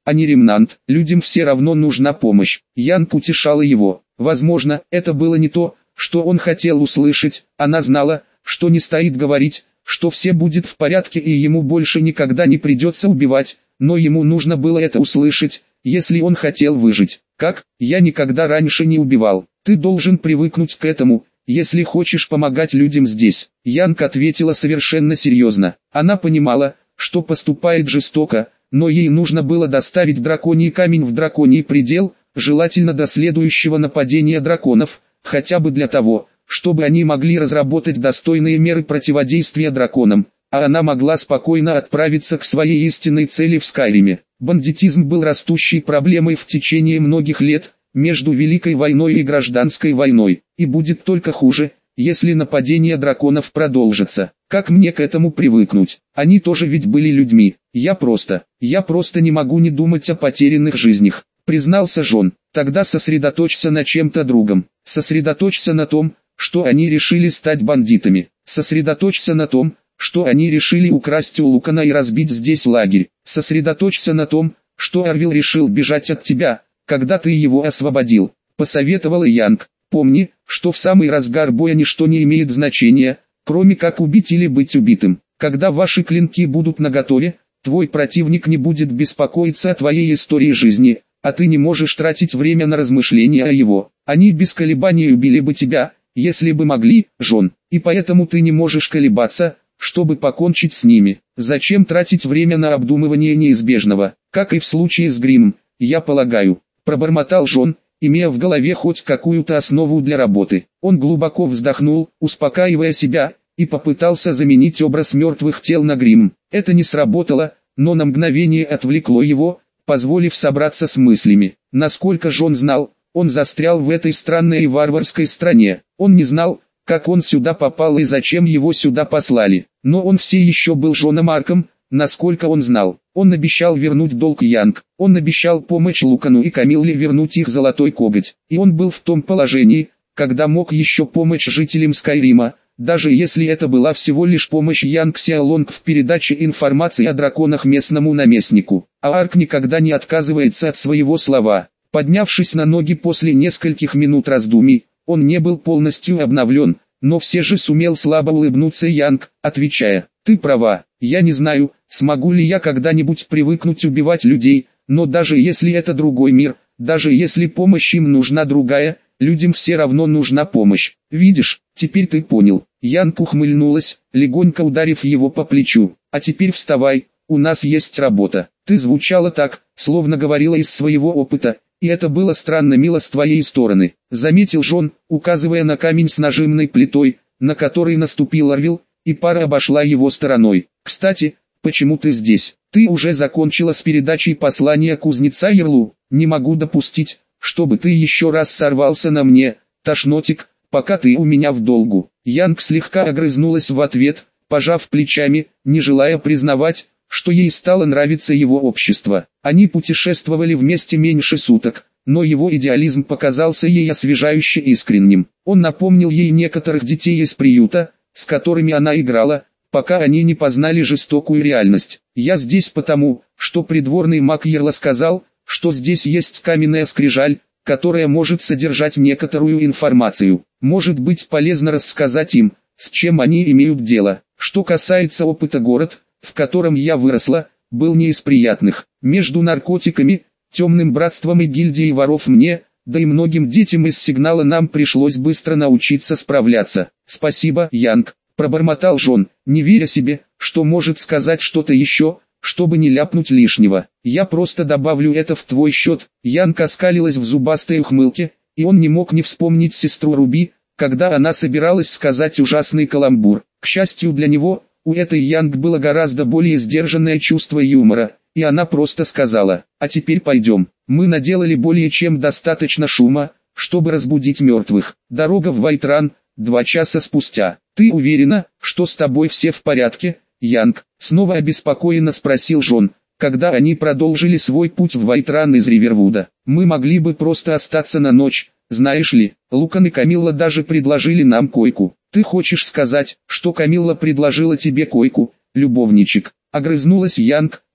а не ремнант. Людям все равно нужна помощь. Янг утешала его. Возможно, это было не то, что он хотел услышать. Она знала, что не стоит говорить, что все будет в порядке и ему больше никогда не придется убивать, но ему нужно было это услышать, если он хотел выжить. Как? Я никогда раньше не убивал. Ты должен привыкнуть к этому, если хочешь помогать людям здесь. Янг ответила совершенно серьезно. Она понимала, что поступает жестоко, но ей нужно было доставить драконий камень в драконий предел, желательно до следующего нападения драконов, хотя бы для того, чтобы они могли разработать достойные меры противодействия драконам, а она могла спокойно отправиться к своей истинной цели в Скайриме. Бандитизм был растущей проблемой в течение многих лет, между Великой войной и Гражданской войной, и будет только хуже, если нападение драконов продолжится. Как мне к этому привыкнуть? Они тоже ведь были людьми. Я просто, я просто не могу не думать о потерянных жизнях, признался Джон. Тогда сосредоточься на чем-то другом. Сосредоточься на том, что они решили стать бандитами. Сосредоточься на том, что они решили украсть у Лукана и разбить здесь лагерь. Сосредоточься на том, что Орвилл решил бежать от тебя, когда ты его освободил. Посоветовала Янг. Помни, что в самый разгар боя ничто не имеет значения, кроме как убить или быть убитым. Когда ваши клинки будут наготове, твой противник не будет беспокоиться о твоей истории жизни, а ты не можешь тратить время на размышления о его. Они без колебаний убили бы тебя, если бы могли, Джон, и поэтому ты не можешь колебаться, чтобы покончить с ними. Зачем тратить время на обдумывание неизбежного, как и в случае с Гримом, я полагаю, пробормотал Джон, имея в голове хоть какую-то основу для работы. Он глубоко вздохнул, успокаивая себя, и попытался заменить образ мертвых тел на Грим. Это не сработало, но на мгновение отвлекло его, позволив собраться с мыслями. Насколько Джон знал, он застрял в этой странной и варварской стране. Он не знал, как он сюда попал и зачем его сюда послали. Но он все еще был Джоном Арком, насколько он знал. Он обещал вернуть долг Янг, он обещал помочь Лукану и Камилле вернуть их золотой коготь. И он был в том положении, когда мог еще помочь жителям Скайрима, даже если это была всего лишь помощь Янг Сяолонг в передаче информации о драконах местному наместнику. А Арк никогда не отказывается от своего слова. Поднявшись на ноги после нескольких минут раздумий, он не был полностью обновлен, но все же сумел слабо улыбнуться Янг, отвечая: «Ты права, я не знаю, смогу ли я когда-нибудь привыкнуть убивать людей, но даже если это другой мир, даже если помощь им нужна другая, людям все равно нужна помощь. Видишь, теперь ты понял». Янг ухмыльнулась, легонько ударив его по плечу. «А теперь вставай, у нас есть работа». Ты звучала так, словно говорила из своего опыта, и это было странно мило с твоей стороны, заметил Джон, указывая на камень с нажимной плитой, на который наступил Орвилл, и пара обошла его стороной. Кстати, почему ты здесь? Ты уже закончила с передачей послания кузнеца Ярлу. Не могу допустить, чтобы ты еще раз сорвался на мне, тошнотик, пока ты у меня в долгу. Янг слегка огрызнулась в ответ, пожав плечами, не желая признавать, что ей стало нравиться его общество. Они путешествовали вместе меньше суток, но его идеализм показался ей освежающе искренним. Он напомнил ей некоторых детей из приюта, с которыми она играла, пока они не познали жестокую реальность. «Я здесь потому, что придворный маг Ярла сказал, что здесь есть каменная скрижаль, которая может содержать некоторую информацию. Может быть полезно рассказать им, с чем они имеют дело. Что касается опыта, город, в котором я выросла, был не из приятных. Между наркотиками, темным братством и гильдией воров мне, да и многим детям из сигнала нам пришлось быстро научиться справляться. Спасибо, Янг», пробормотал Джон, не веря себе, что может сказать что-то еще, чтобы не ляпнуть лишнего. «Я просто добавлю это в твой счет». Янг оскалилась в зубастой ухмылке, и он не мог не вспомнить сестру Руби, когда она собиралась сказать ужасный каламбур. К счастью для него, у этой Янг было гораздо более сдержанное чувство юмора, и она просто сказала: «А теперь пойдем, мы наделали более чем достаточно шума, чтобы разбудить мертвых». Дорога в Вайтран, два часа спустя. «Ты уверена, что с тобой все в порядке, Янг?» Снова обеспокоенно спросил Джон, когда они продолжили свой путь в Вайтран из Ривервуда. «Мы могли бы просто остаться на ночь, знаешь ли, Лукан и Камилла даже предложили нам койку». «Ты хочешь сказать, что Камилла предложила тебе койку, любовничек?» Огрызнулась Янг,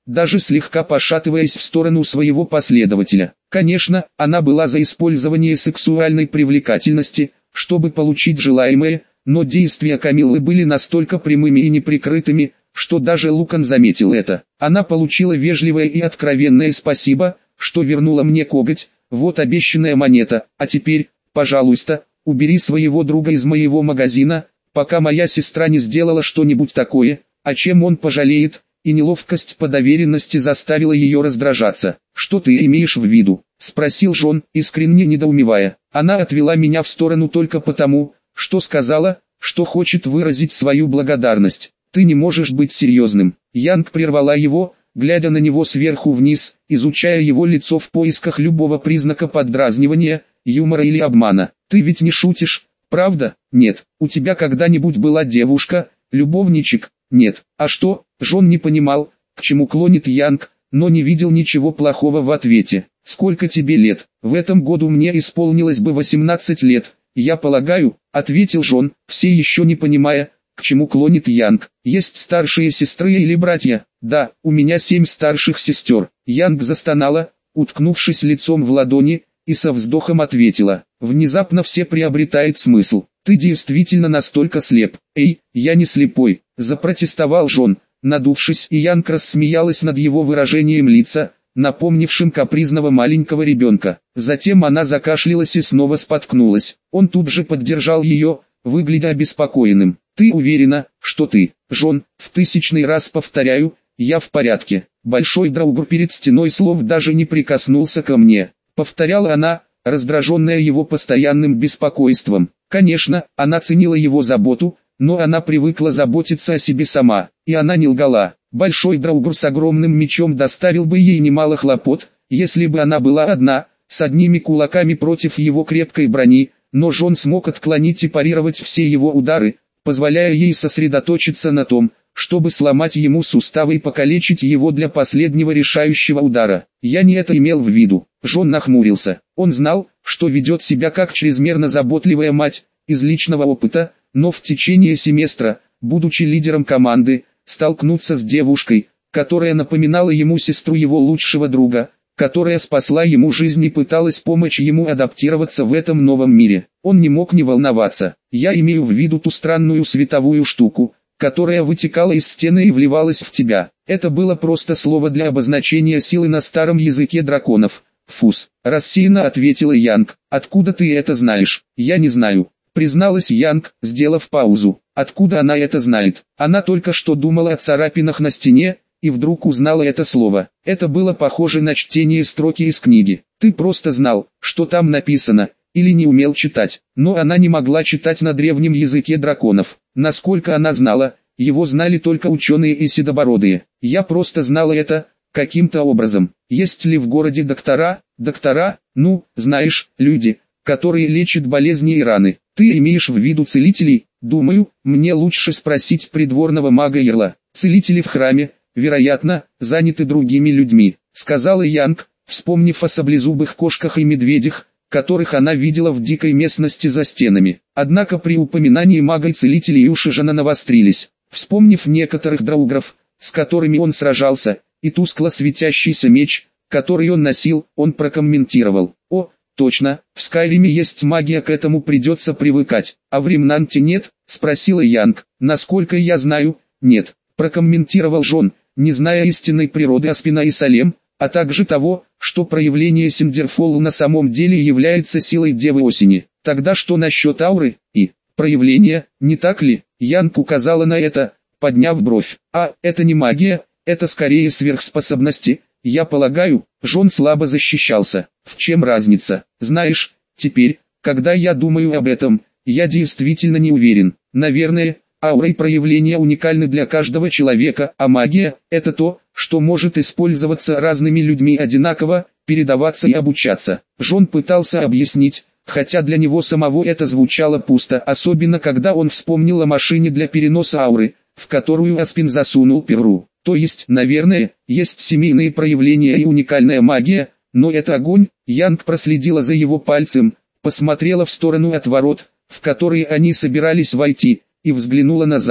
даже слегка пошатываясь в сторону своего последователя. Конечно, она была за использование сексуальной привлекательности, чтобы получить желаемое, но действия Камиллы были настолько прямыми и неприкрытыми, что даже Лукан заметил это. Она получила вежливое и откровенное спасибо, что вернула мне коготь, вот обещанная монета, а теперь, пожалуйста, убери своего друга из моего магазина, пока моя сестра не сделала что-нибудь такое, о чем он пожалеет, и неловкость по доверенности заставила ее раздражаться. «Что ты имеешь в виду?» – спросил Джон, искренне недоумевая. Она отвела меня в сторону только потому, что сказала, что хочет выразить свою благодарность. «Ты не можешь быть серьезным». Янг прервала его, глядя на него сверху вниз, изучая его лицо в поисках любого признака поддразнивания, юмора или обмана. «Ты ведь не шутишь, правда?» «Нет». «У тебя когда-нибудь была девушка, любовничек?» «Нет». «А что?» Джон не понимал, к чему клонит Янг, но не видел ничего плохого в ответе. «Сколько тебе лет?» «В этом году мне исполнилось бы восемнадцать лет, я полагаю», — ответил Джон, все еще не понимая, к чему клонит Янг. «Есть старшие сестры или братья?» «Да, у меня семь старших сестер». Янг застонала, уткнувшись лицом в ладони, и со вздохом ответила. Внезапно все приобретает смысл. «Ты действительно настолько слеп?» «Эй, я не слепой», — запротестовал Джон, надувшись, и Янг рассмеялась над его выражением лица, напомнившим капризного маленького ребенка. Затем она закашлялась и снова споткнулась. Он тут же поддержал ее, выглядя обеспокоенным. «Ты уверена, что ты, Джон, в тысячный раз повторяю, я в порядке». Большой Драугр перед стеной слов даже не прикоснулся ко мне. Повторяла она, раздраженная его постоянным беспокойством. Конечно, она ценила его заботу, но она привыкла заботиться о себе сама, и она не лгала. Большой Драугр с огромным мечом доставил бы ей немало хлопот, если бы она была одна, с одними кулаками против его крепкой брони, но Джон смог отклонить и парировать все его удары, позволяя ей сосредоточиться на том, чтобы сломать ему суставы и покалечить его для последнего решающего удара. «Я не это имел в виду». Джон нахмурился. Он знал, что ведет себя как чрезмерно заботливая мать, из личного опыта, но в течение семестра, будучи лидером команды, столкнуться с девушкой, которая напоминала ему сестру его лучшего друга, которая спасла ему жизнь и пыталась помочь ему адаптироваться в этом новом мире. Он не мог не волноваться. «Я имею в виду ту странную световую штуку, которая вытекала из стены и вливалась в тебя». Это было просто слово для обозначения силы на старом языке драконов. «Фус», — рассеянно ответила Янг. «Откуда ты это знаешь?» «Я не знаю», — призналась Янг, сделав паузу. Откуда она это знает? Она только что думала о царапинах на стене, и вдруг узнала это слово. Это было похоже на чтение строки из книги. Ты просто знал, что там написано, или не умел читать. Но она не могла читать на древнем языке драконов. Насколько она знала, его знали только ученые и седобородые. Я просто знала это, каким-то образом. Есть ли в городе доктора? Доктора? Ну, знаешь, люди, которые лечат болезни и раны. Ты имеешь в виду целителей? Думаю, мне лучше спросить придворного мага Ярла. Целители в храме, вероятно, заняты другими людьми, сказала Янг, вспомнив о саблезубых кошках и медведях, которых она видела в дикой местности за стенами. Однако при упоминании мага и целителей уши Жана навострились. Вспомнив некоторых драугров, с которыми он сражался, и тускло светящийся меч, который он носил, он прокомментировал. «О, точно, в Скайриме есть магия, к этому придется привыкать, а в Ремнанте нет?» — спросила Янг. «Насколько я знаю, нет», — прокомментировал Джон, не зная истинной природы Аспина и Салем, а также того, что проявление Синдерфолл на самом деле является силой Девы Осени. Тогда что насчет ауры и проявления, не так ли? Янг указала на это, подняв бровь. «А, это не магия, это скорее сверхспособности, я полагаю». Джон слабо защищался. «В чем разница? Знаешь, теперь, когда я думаю об этом, я действительно не уверен. Наверное, аура и проявления уникальны для каждого человека, а магия – это то, что может использоваться разными людьми одинаково, передаваться и обучаться». Джон пытался объяснить, хотя для него самого это звучало пусто, особенно когда он вспомнил о машине для переноса ауры, в которую Аспин засунул перу. То есть, наверное, есть семейные проявления и уникальная магия, но это огонь. Янг проследила за его пальцем, посмотрела в сторону от ворот, в которые они собирались войти, и взглянула на запад.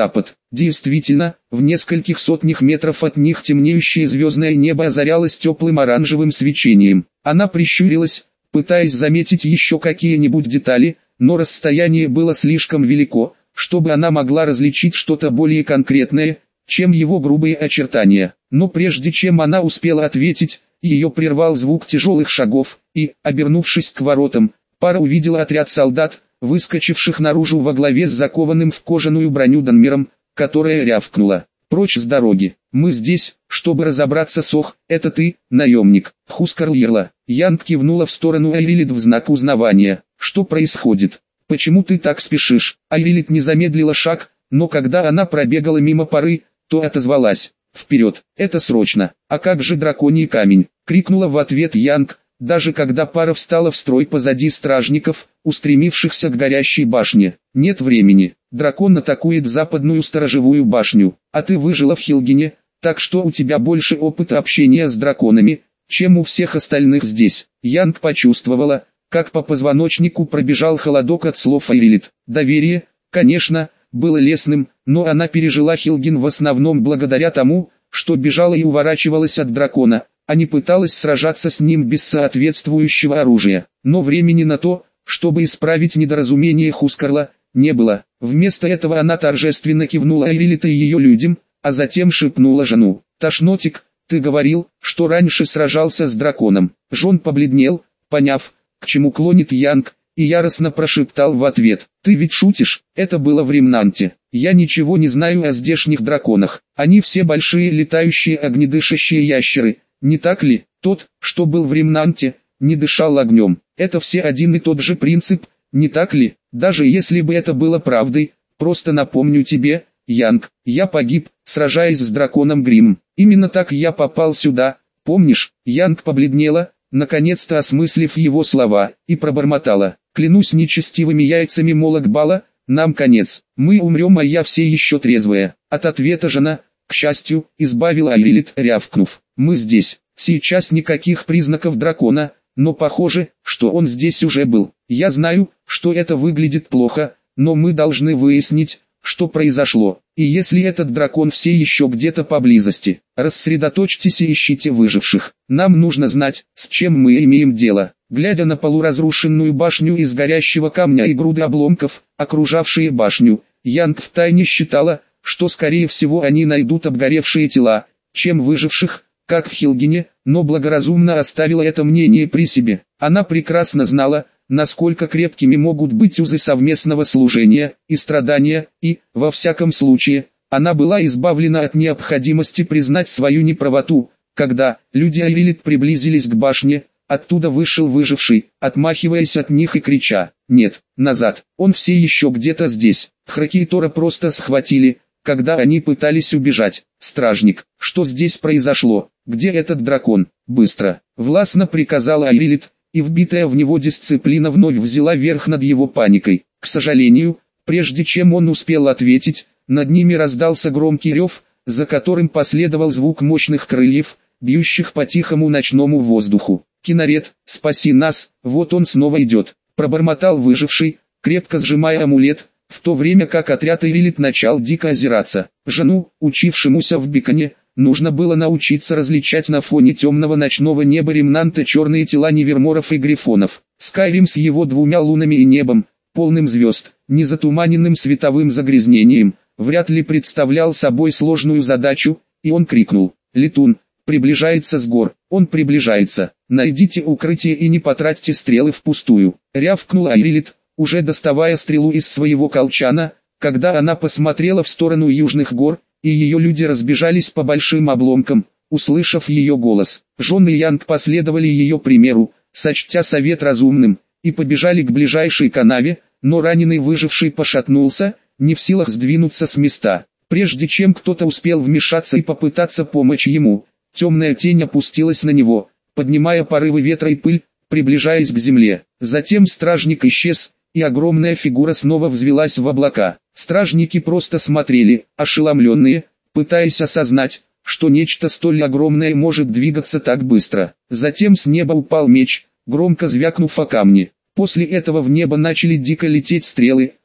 Действительно, в нескольких сотнях метров от них темнеющее звездное небо озарялось теплым оранжевым свечением. Она прищурилась, пытаясь заметить еще какие-нибудь детали, но расстояние было слишком велико, чтобы она могла различить что-то более конкретное, чем его грубые очертания. Но прежде чем она успела ответить, ее прервал звук тяжелых шагов, и, обернувшись к воротам, пара увидела отряд солдат, выскочивших наружу во главе с закованным в кожаную броню Данмиром, которая рявкнула: «Прочь с дороги! Мы здесь, чтобы разобраться с Ох, это ты, наемник, Хускарл Ярла». Янг кивнула в сторону Айрилит в знак узнавания. «Что происходит? Почему ты так спешишь?» Айрилит не замедлила шаг, но когда она пробегала мимо пары, то отозвалась: «Вперед, это срочно!» «А как же драконий камень?» — крикнула в ответ Янг, даже когда пара встала в строй позади стражников, устремившихся к горящей башне. «Нет времени. Дракон атакует западную сторожевую башню, а ты выжила в Хилгине, так что у тебя больше опыта общения с драконами, чем у всех остальных здесь». Янг почувствовала, как по позвоночнику пробежал холодок от слов Айрилит. Доверие, конечно, было лесным, но она пережила Хилгин в основном благодаря тому, что бежала и уворачивалась от дракона, а не пыталась сражаться с ним без соответствующего оружия. Но времени на то, чтобы исправить недоразумение Хускарла, не было. Вместо этого она торжественно кивнула Айрилит и ее людям, а затем шепнула Жону: «Тошнотик, ты говорил, что раньше сражался с драконом». Жон побледнел, поняв, к чему клонит Янг, и яростно прошептал в ответ: «Ты ведь шутишь? Это было в Ремнанте. Я ничего не знаю о здешних драконах. Они все большие летающие огнедышащие ящеры, не так ли? Тот, что был в Ремнанте, не дышал огнем. Это все один и тот же принцип, не так ли? Даже если бы это было правдой, просто напомню тебе, Янг, я погиб, сражаясь с драконом Гримм. Именно так я попал сюда, помнишь?» Янг побледнела, наконец-то осмыслив его слова, и пробормотала: «Клянусь нечестивыми яйцами Молокбала, нам конец. Мы умрем, а я все еще трезвая». От ответа жена, к счастью, избавила Айрилит, рявкнув: «Мы здесь». Сейчас никаких признаков дракона, но похоже, что он здесь уже был. Я знаю, что это выглядит плохо, но мы должны выяснить, что произошло. И если этот дракон все еще где-то поблизости, рассредоточьтесь и ищите выживших. Нам нужно знать, с чем мы имеем дело». Глядя на полуразрушенную башню из горящего камня и груды обломков, окружавшие башню, Янг втайне считала, что скорее всего они найдут обгоревшие тела, чем выживших, как в Хилгине, но благоразумно оставила это мнение при себе. Она прекрасно знала, насколько крепкими могут быть узы совместного служения и страдания, и, во всяком случае, она была избавлена от необходимости признать свою неправоту. Когда люди Айрилит приблизились к башне, оттуда вышел выживший, отмахиваясь от них и крича: «Нет, назад, он все еще где-то здесь». Хракейтора просто схватили, когда они пытались убежать. «Стражник, что здесь произошло? Где этот дракон? Быстро!» Властно приказала Айрилит, и вбитая в него дисциплина вновь взяла верх над его паникой. К сожалению, прежде чем он успел ответить, над ними раздался громкий рев, за которым последовал звук мощных крыльев, бьющих по тихому ночному воздуху. «Кинарет, спаси нас, вот он снова идет», — пробормотал выживший, крепко сжимая амулет, в то время как отряд Айрилит начал дико озираться. Жену, учившемуся в Биконе, нужно было научиться различать на фоне темного ночного неба Ремнанта черные тела неверморов и грифонов. Скайрим с его двумя лунами и небом, полным звезд, незатуманенным световым загрязнением, вряд ли представлял собой сложную задачу, и он крикнул: «Летун, приближается с гор, он приближается, найдите укрытие и не потратьте стрелы впустую». Рявкнула Айрилит, уже доставая стрелу из своего колчана, когда она посмотрела в сторону южных гор, и ее люди разбежались по большим обломкам, услышав ее голос. Жон и Янг последовали ее примеру, сочтя совет разумным, и побежали к ближайшей канаве, но раненый выживший пошатнулся, не в силах сдвинуться с места. Прежде чем кто-то успел вмешаться и попытаться помочь ему, темная тень опустилась на него, поднимая порывы ветра и пыль, приближаясь к земле. Затем стражник исчез, и огромная фигура снова взвелась в облака. Стражники просто смотрели, ошеломленные, пытаясь осознать, что нечто столь огромное может двигаться так быстро. Затем с неба упал меч, громко звякнув о камни. После этого в небо начали дико лететь стрелы,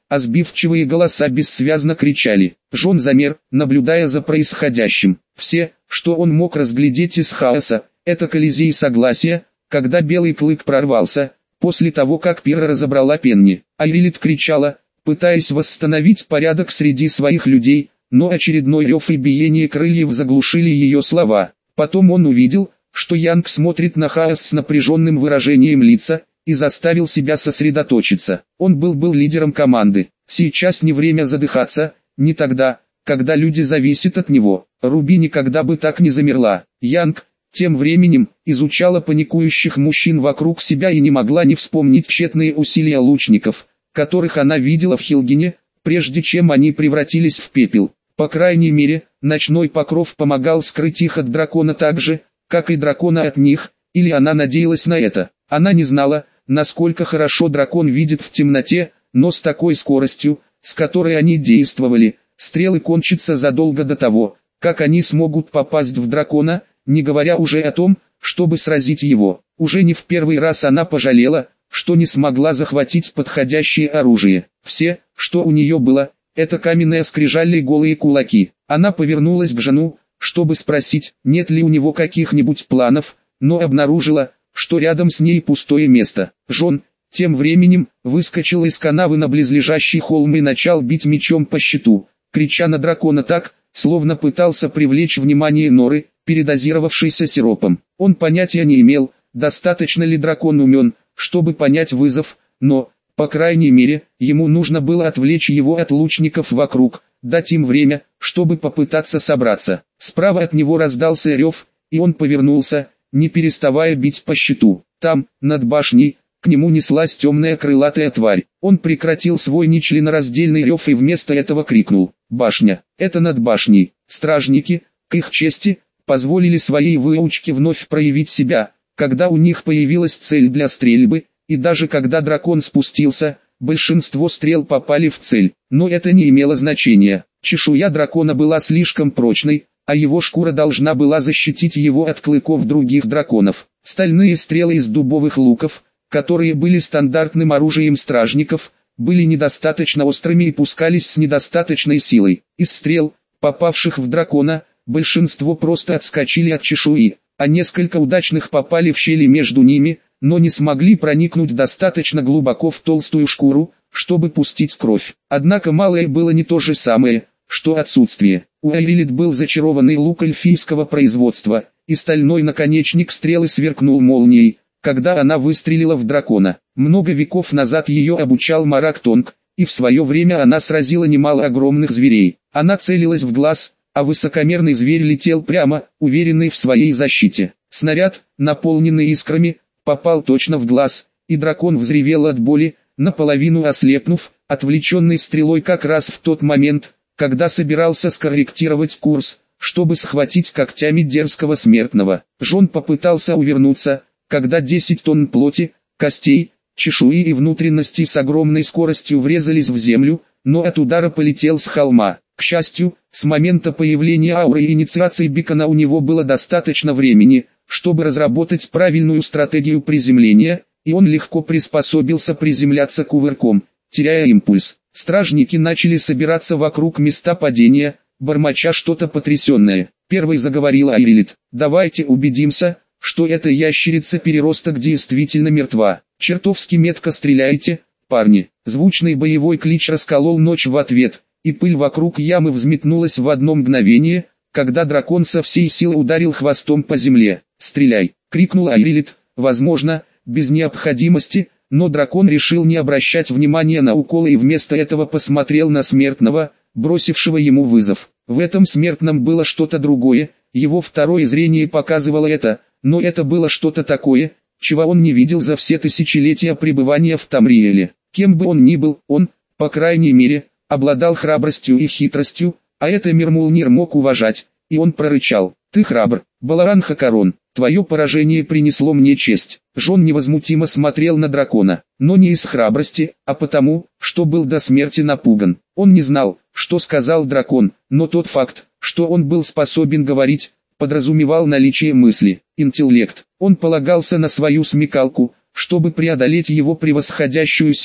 а сбивчивые голоса бессвязно кричали. Джон замер, наблюдая за происходящим. Все, что он мог разглядеть из хаоса, это колизей согласия, когда белый клык прорвался, после того как Пира разобрала Пенни. Айрилет кричала, пытаясь восстановить порядок среди своих людей, но очередной рев и биение крыльев заглушили ее слова. Потом он увидел, что Янг смотрит на хаос с напряженным выражением лица, и заставил себя сосредоточиться. Он был был лидером команды. Сейчас не время задыхаться, не тогда, когда люди зависят от него. Руби никогда бы так не замерла. Янг, тем временем, изучала паникующих мужчин вокруг себя и не могла не вспомнить тщетные усилия лучников, которых она видела в Хилгене, прежде чем они превратились в пепел. По крайней мере, ночной покров помогал скрыть их от дракона так же, как и дракона от них, или она надеялась на это. Она не знала, насколько хорошо дракон видит в темноте, но с такой скоростью, с которой они действовали, стрелы кончатся задолго до того, как они смогут попасть в дракона, не говоря уже о том, чтобы сразить его. Уже не в первый раз она пожалела, что не смогла захватить подходящее оружие. Все, что у нее было, это каменные скрижали и голые кулаки. Она повернулась к Джону, чтобы спросить, нет ли у него каких-нибудь планов, но обнаружила, что рядом с ней пустое место. Джон, тем временем, выскочил из канавы на близлежащий холм и начал бить мечом по щиту, крича на дракона так, словно пытался привлечь внимание Норы, передозировавшейся сиропом. Он понятия не имел, достаточно ли дракон умен, чтобы понять вызов, но, по крайней мере, ему нужно было отвлечь его от лучников вокруг, дать им время, чтобы попытаться собраться. Справа от него раздался рев, и он повернулся, не переставая бить по щиту. Там, над башней, к нему неслась темная крылатая тварь. Он прекратил свой нечленораздельный рев и вместо этого крикнул: «Башня! Это над башней!» Стражники, к их чести, позволили своей выучке вновь проявить себя, когда у них появилась цель для стрельбы, и даже когда дракон спустился, большинство стрел попали в цель. Но это не имело значения. Чешуя дракона была слишком прочной, а его шкура должна была защитить его от клыков других драконов. Стальные стрелы из дубовых луков, которые были стандартным оружием стражников, были недостаточно острыми и пускались с недостаточной силой. Из стрел, попавших в дракона, большинство просто отскочили от чешуи, а несколько удачных попали в щели между ними, но не смогли проникнуть достаточно глубоко в толстую шкуру, чтобы пустить кровь. Однако малое было не то же самое, что отсутствие. У Айрилет был зачарованный лук эльфийского производства, и стальной наконечник стрелы сверкнул молнией, когда она выстрелила в дракона. Много веков назад ее обучал Марак Тонг, и в свое время она сразила немало огромных зверей. Она целилась в глаз, а высокомерный зверь летел прямо, уверенный в своей защите. Снаряд, наполненный искрами, попал точно в глаз, и дракон взревел от боли, наполовину ослепнув, отвлеченный стрелой как раз в тот момент, когда собирался скорректировать курс, чтобы схватить когтями дерзкого смертного. Джон попытался увернуться, когда десять тонн плоти, костей, чешуи и внутренностей с огромной скоростью врезались в землю, но от удара полетел с холма. К счастью, с момента появления ауры и инициации Бикона у него было достаточно времени, чтобы разработать правильную стратегию приземления, и он легко приспособился приземляться кувырком, теряя импульс. Стражники начали собираться вокруг места падения, бормоча что-то потрясенное. Первой заговорила Айрилет: «Давайте убедимся, что эта ящерица-переросток действительно мертва. Чертовски метко стреляйте, парни». Звучный боевой клич расколол ночь в ответ, и пыль вокруг ямы взметнулась в одно мгновение, когда дракон со всей силы ударил хвостом по земле. «Стреляй!» — крикнула Айрилет, возможно, без необходимости, но дракон решил не обращать внимания на уколы и вместо этого посмотрел на смертного, бросившего ему вызов. В этом смертном было что-то другое, его второе зрение показывало это, но это было что-то такое, чего он не видел за все тысячелетия пребывания в Тамриэле. Кем бы он ни был, он, по крайней мере, обладал храбростью и хитростью, а это Мирмулнир мог уважать, и он прорычал: «Ты храбр, Баларан Хакарон, твое поражение принесло мне честь». Джон невозмутимо смотрел на дракона, но не из храбрости, а потому, что был до смерти напуган. Он не знал, что сказал дракон, но тот факт, что он был способен говорить, подразумевал наличие мысли, интеллект. Он полагался на свою смекалку, чтобы преодолеть его превосходящую силу,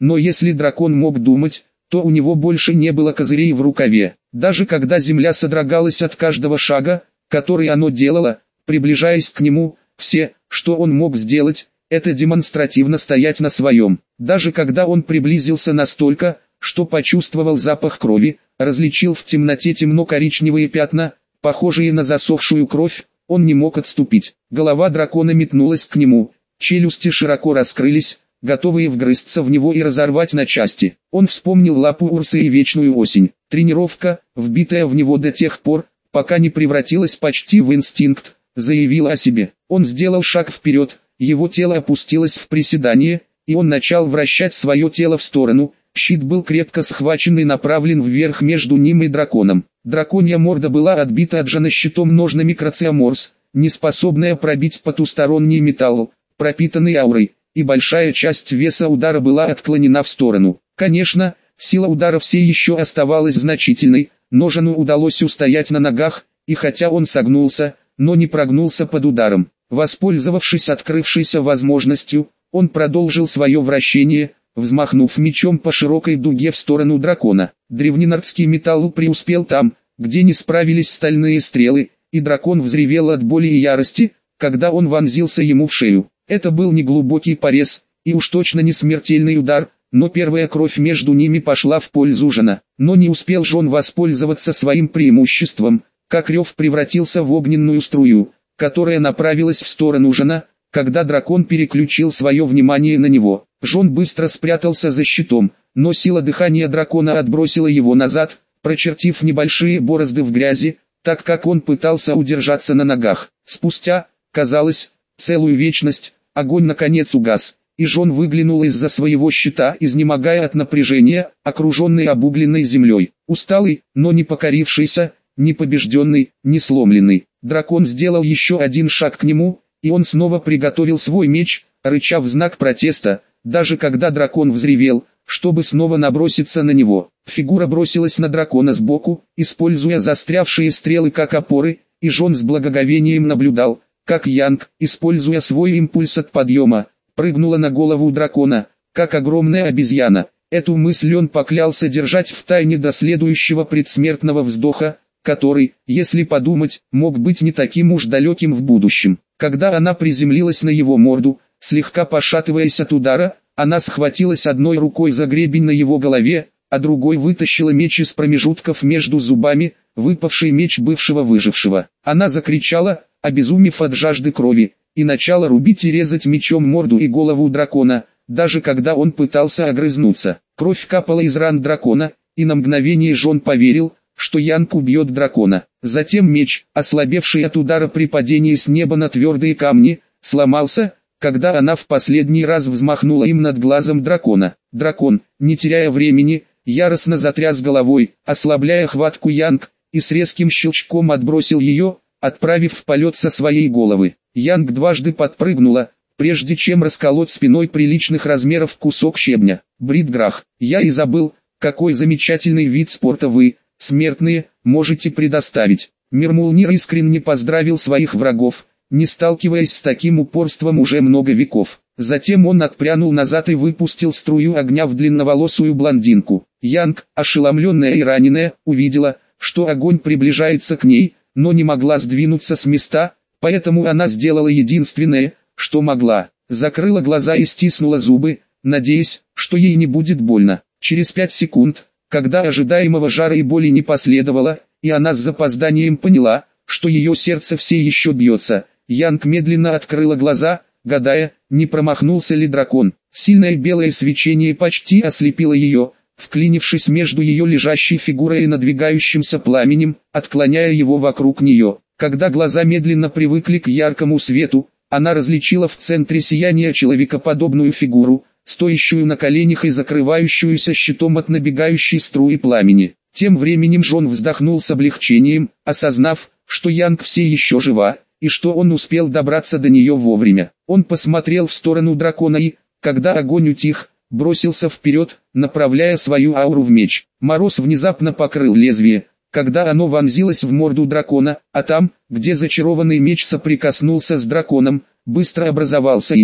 но если дракон мог думать, то у него больше не было козырей в рукаве. Даже когда земля содрогалась от каждого шага, который оно делало, приближаясь к нему, все, что он мог сделать, это демонстративно стоять на своем. Даже когда он приблизился настолько, что почувствовал запах крови, различил в темноте темно-коричневые пятна, похожие на засохшую кровь, он не мог отступить. Голова дракона метнулась к нему, челюсти широко раскрылись, готовые вгрызться в него и разорвать на части. Он вспомнил лапу Урса и вечную осень. Тренировка, вбитая в него до тех пор, пока не превратилась почти в инстинкт, заявила о себе. Он сделал шаг вперед, его тело опустилось в приседание, и он начал вращать свое тело в сторону. Щит был крепко схвачен и направлен вверх между ним и драконом. Драконья морда была отбита отжана щитом ножными Крациоморс, не способная пробить потусторонний металл, пропитанный аурой, и большая часть веса удара была отклонена в сторону. Конечно, сила удара все еще оставалась значительной, но Жону удалось устоять на ногах, и хотя он согнулся, но не прогнулся под ударом. Воспользовавшись открывшейся возможностью, он продолжил свое вращение, взмахнув мечом по широкой дуге в сторону дракона. Древненардский металл преуспел там, где не справились стальные стрелы, и дракон взревел от боли и ярости, когда он вонзился ему в шею. Это был не глубокий порез, и уж точно не смертельный удар, но первая кровь между ними пошла в пользу Жона. Но не успел Жон воспользоваться своим преимуществом, как рев превратился в огненную струю, которая направилась в сторону Жона, когда дракон переключил свое внимание на него. Жон быстро спрятался за щитом, но сила дыхания дракона отбросила его назад, прочертив небольшие борозды в грязи, так как он пытался удержаться на ногах. Спустя, казалось, целую вечность, огонь наконец угас, и Жон выглянул из-за своего щита, изнемогая от напряжения, окруженный обугленной землей. Усталый, но не покорившийся, не побежденный, не сломленный. Дракон сделал еще один шаг к нему, и он снова приготовил свой меч, рыча в знак протеста, даже когда дракон взревел, чтобы снова наброситься на него. Фигура бросилась на дракона сбоку, используя застрявшие стрелы как опоры, и Жон с благоговением наблюдал, как Янг, используя свой импульс от подъема, прыгнула на голову дракона, как огромная обезьяна. Эту мысль он поклялся держать в тайне до следующего предсмертного вздоха, который, если подумать, мог быть не таким уж далеким в будущем. Когда она приземлилась на его морду, слегка пошатываясь от удара, она схватилась одной рукой за гребень на его голове, а другой вытащила меч из промежутков между зубами, выпавший меч бывшего выжившего. Она закричала, обезумев от жажды крови, и начала рубить и резать мечом морду и голову дракона, даже когда он пытался огрызнуться. Кровь капала из ран дракона, и на мгновение Жон поверил, что Янг убьет дракона. Затем меч, ослабевший от удара при падении с неба на твердые камни, сломался, когда она в последний раз взмахнула им над глазом дракона. Дракон, не теряя времени, яростно затряс головой, ослабляя хватку Янг, и с резким щелчком отбросил ее, отправив в полет со своей головы. Янг дважды подпрыгнула, прежде чем расколоть спиной приличных размеров кусок щебня. Бритграх, я и забыл, какой замечательный вид спорта вы, смертные, можете предоставить. Мирмулнир искренне поздравил своих врагов, не сталкиваясь с таким упорством уже много веков. Затем он отпрянул назад и выпустил струю огня в длинноволосую блондинку. Янг, ошеломленная и раненая, увидела, что огонь приближается к ней, но не могла сдвинуться с места, поэтому она сделала единственное, что могла. Закрыла глаза и стиснула зубы, надеясь, что ей не будет больно. Через пять секунд, когда ожидаемого жара и боли не последовало, и она с запозданием поняла, что ее сердце все еще бьется, Янг медленно открыла глаза, гадая, не промахнулся ли дракон. Сильное белое свечение почти ослепило ее, вклинившись между ее лежащей фигурой и надвигающимся пламенем, отклоняя его вокруг нее. Когда глаза медленно привыкли к яркому свету, она различила в центре сияния человекоподобную фигуру, стоящую на коленях и закрывающуюся щитом от набегающей струи пламени. Тем временем Жон вздохнул с облегчением, осознав, что Янг все еще жива, и что он успел добраться до нее вовремя. Он посмотрел в сторону дракона и, когда огонь утих, бросился вперед, направляя свою ауру в меч. Мороз внезапно покрыл лезвие, когда оно вонзилось в морду дракона, а там, где зачарованный меч соприкоснулся с драконом, быстро образовался иней,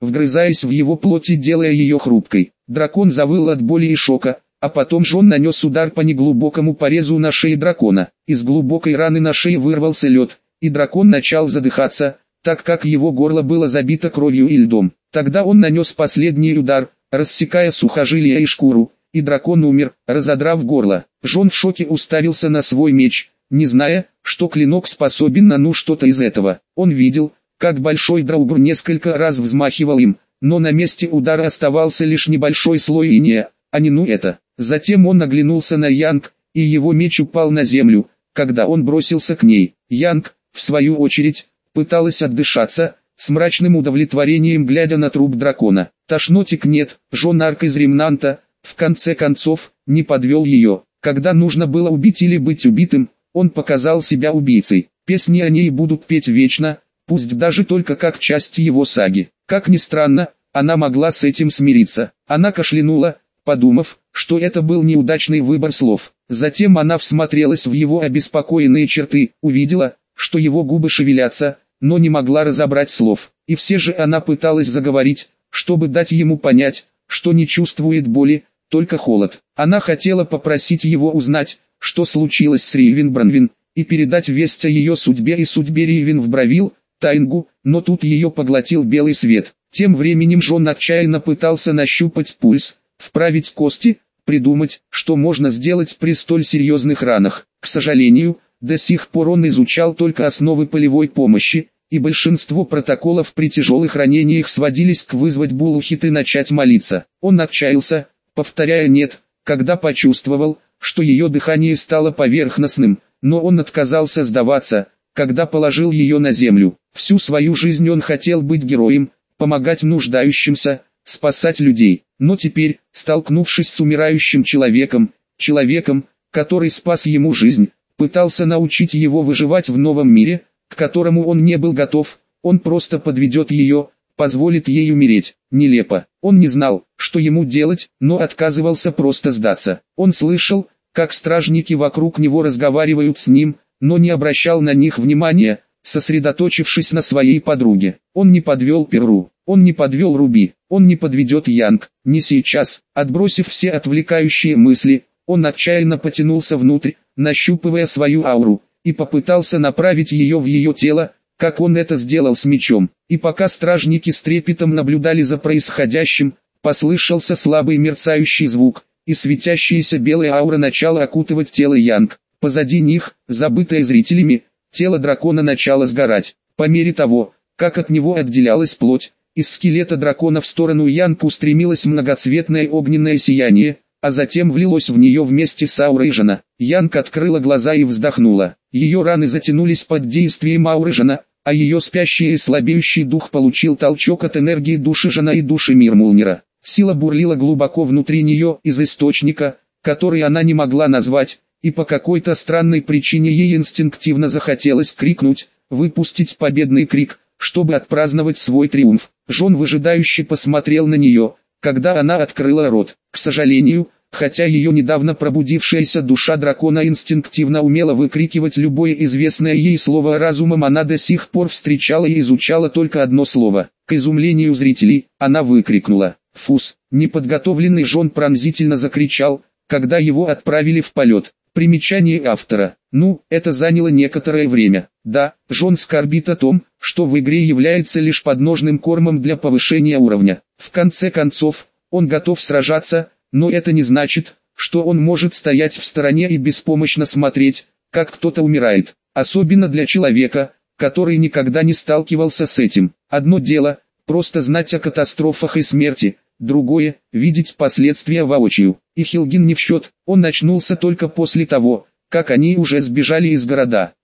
вгрызаясь в его плоть и делая ее хрупкой. Дракон завыл от боли и шока, а потом Жон нанес удар по неглубокому порезу на шее дракона. Из глубокой раны на шее вырвался лед, и дракон начал задыхаться, так как его горло было забито кровью и льдом. Тогда он нанес последний удар, рассекая сухожилия и шкуру, и дракон умер, разодрав горло. Жон в шоке уставился на свой меч, не зная, что клинок способен на ну что-то из этого. Он видел, как большой драугр несколько раз взмахивал им, но на месте удара оставался лишь небольшой слой инея, а не ну это. Затем он оглянулся на Янг, и его меч упал на землю, когда он бросился к ней. Янг, в свою очередь, пыталась отдышаться, с мрачным удовлетворением глядя на труп дракона. Тошнотик нет, Жон Арк из Ремнанта, в конце концов, не подвел ее. Когда нужно было убить или быть убитым, он показал себя убийцей. Песни о ней будут петь вечно, пусть даже только как часть его саги. Как ни странно, она могла с этим смириться. Она кашлянула, подумав, что это был неудачный выбор слов. Затем она всмотрелась в его обеспокоенные черты, увидела, что его губы шевелятся, но не могла разобрать слов. И все же она пыталась заговорить, чтобы дать ему понять, что не чувствует боли, только холод. Она хотела попросить его узнать, что случилось с Ривен Бранвин, и передать весть о ее судьбе и судьбе Ривен в Бравил, Тайнгу, но тут ее поглотил белый свет. Тем временем Жон отчаянно пытался нащупать пульс, вправить кости, придумать, что можно сделать при столь серьезных ранах. К сожалению, до сих пор он изучал только основы полевой помощи, и большинство протоколов при тяжелых ранениях сводились к вызвать Булухит и начать молиться. Он отчаялся, повторяя «нет», когда почувствовал, что ее дыхание стало поверхностным, но он отказался сдаваться, когда положил ее на землю. Всю свою жизнь он хотел быть героем, помогать нуждающимся, спасать людей. Но теперь, столкнувшись с умирающим человеком, человеком, который спас ему жизнь, пытался научить его выживать в новом мире, к которому он не был готов, он просто подведет ее, позволит ей умереть. Нелепо. Он не знал, что ему делать, но отказывался просто сдаться. Он слышал, как стражники вокруг него разговаривают с ним, но не обращал на них внимания, сосредоточившись на своей подруге. Он не подвел Перру, он не подвел Руби, он не подведет Янг, не сейчас. Отбросив все отвлекающие мысли, он отчаянно потянулся внутрь, нащупывая свою ауру, и попытался направить ее в ее тело, как он это сделал с мечом. И пока стражники с трепетом наблюдали за происходящим, послышался слабый мерцающий звук, и светящаяся белая аура начала окутывать тело Янг. Позади них, забытое зрителями, тело дракона начало сгорать. По мере того, как от него отделялась плоть, из скелета дракона в сторону Янг устремилось многоцветное огненное сияние, а затем влилось в нее вместе с аурой Жана. Янг открыла глаза и вздохнула. Ее раны затянулись под действием ауры Жана, а ее спящий и слабеющий дух получил толчок от энергии души Жана и души Мирмулнира. Сила бурлила глубоко внутри нее из источника, который она не могла назвать, и по какой-то странной причине ей инстинктивно захотелось крикнуть, выпустить победный крик, чтобы отпраздновать свой триумф. Жон выжидающе посмотрел на нее, когда она открыла рот. К сожалению, хотя ее недавно пробудившаяся душа дракона инстинктивно умела выкрикивать любое известное ей слово, разумом она до сих пор встречала и изучала только одно слово. К изумлению зрителей, она выкрикнула «Фус!». Неподготовленный Жон пронзительно закричал, когда его отправили в полет. Примечание автора. Ну, это заняло некоторое время. Да, Жон скорбит о том, что в игре является лишь подножным кормом для повышения уровня. В конце концов, он готов сражаться, но это не значит, что он может стоять в стороне и беспомощно смотреть, как кто-то умирает. Особенно для человека, который никогда не сталкивался с этим. Одно дело, просто знать о катастрофах и смерти, другое – видеть последствия воочию. И Хилгин не в счет, он очнулся только после того, как они уже сбежали из города.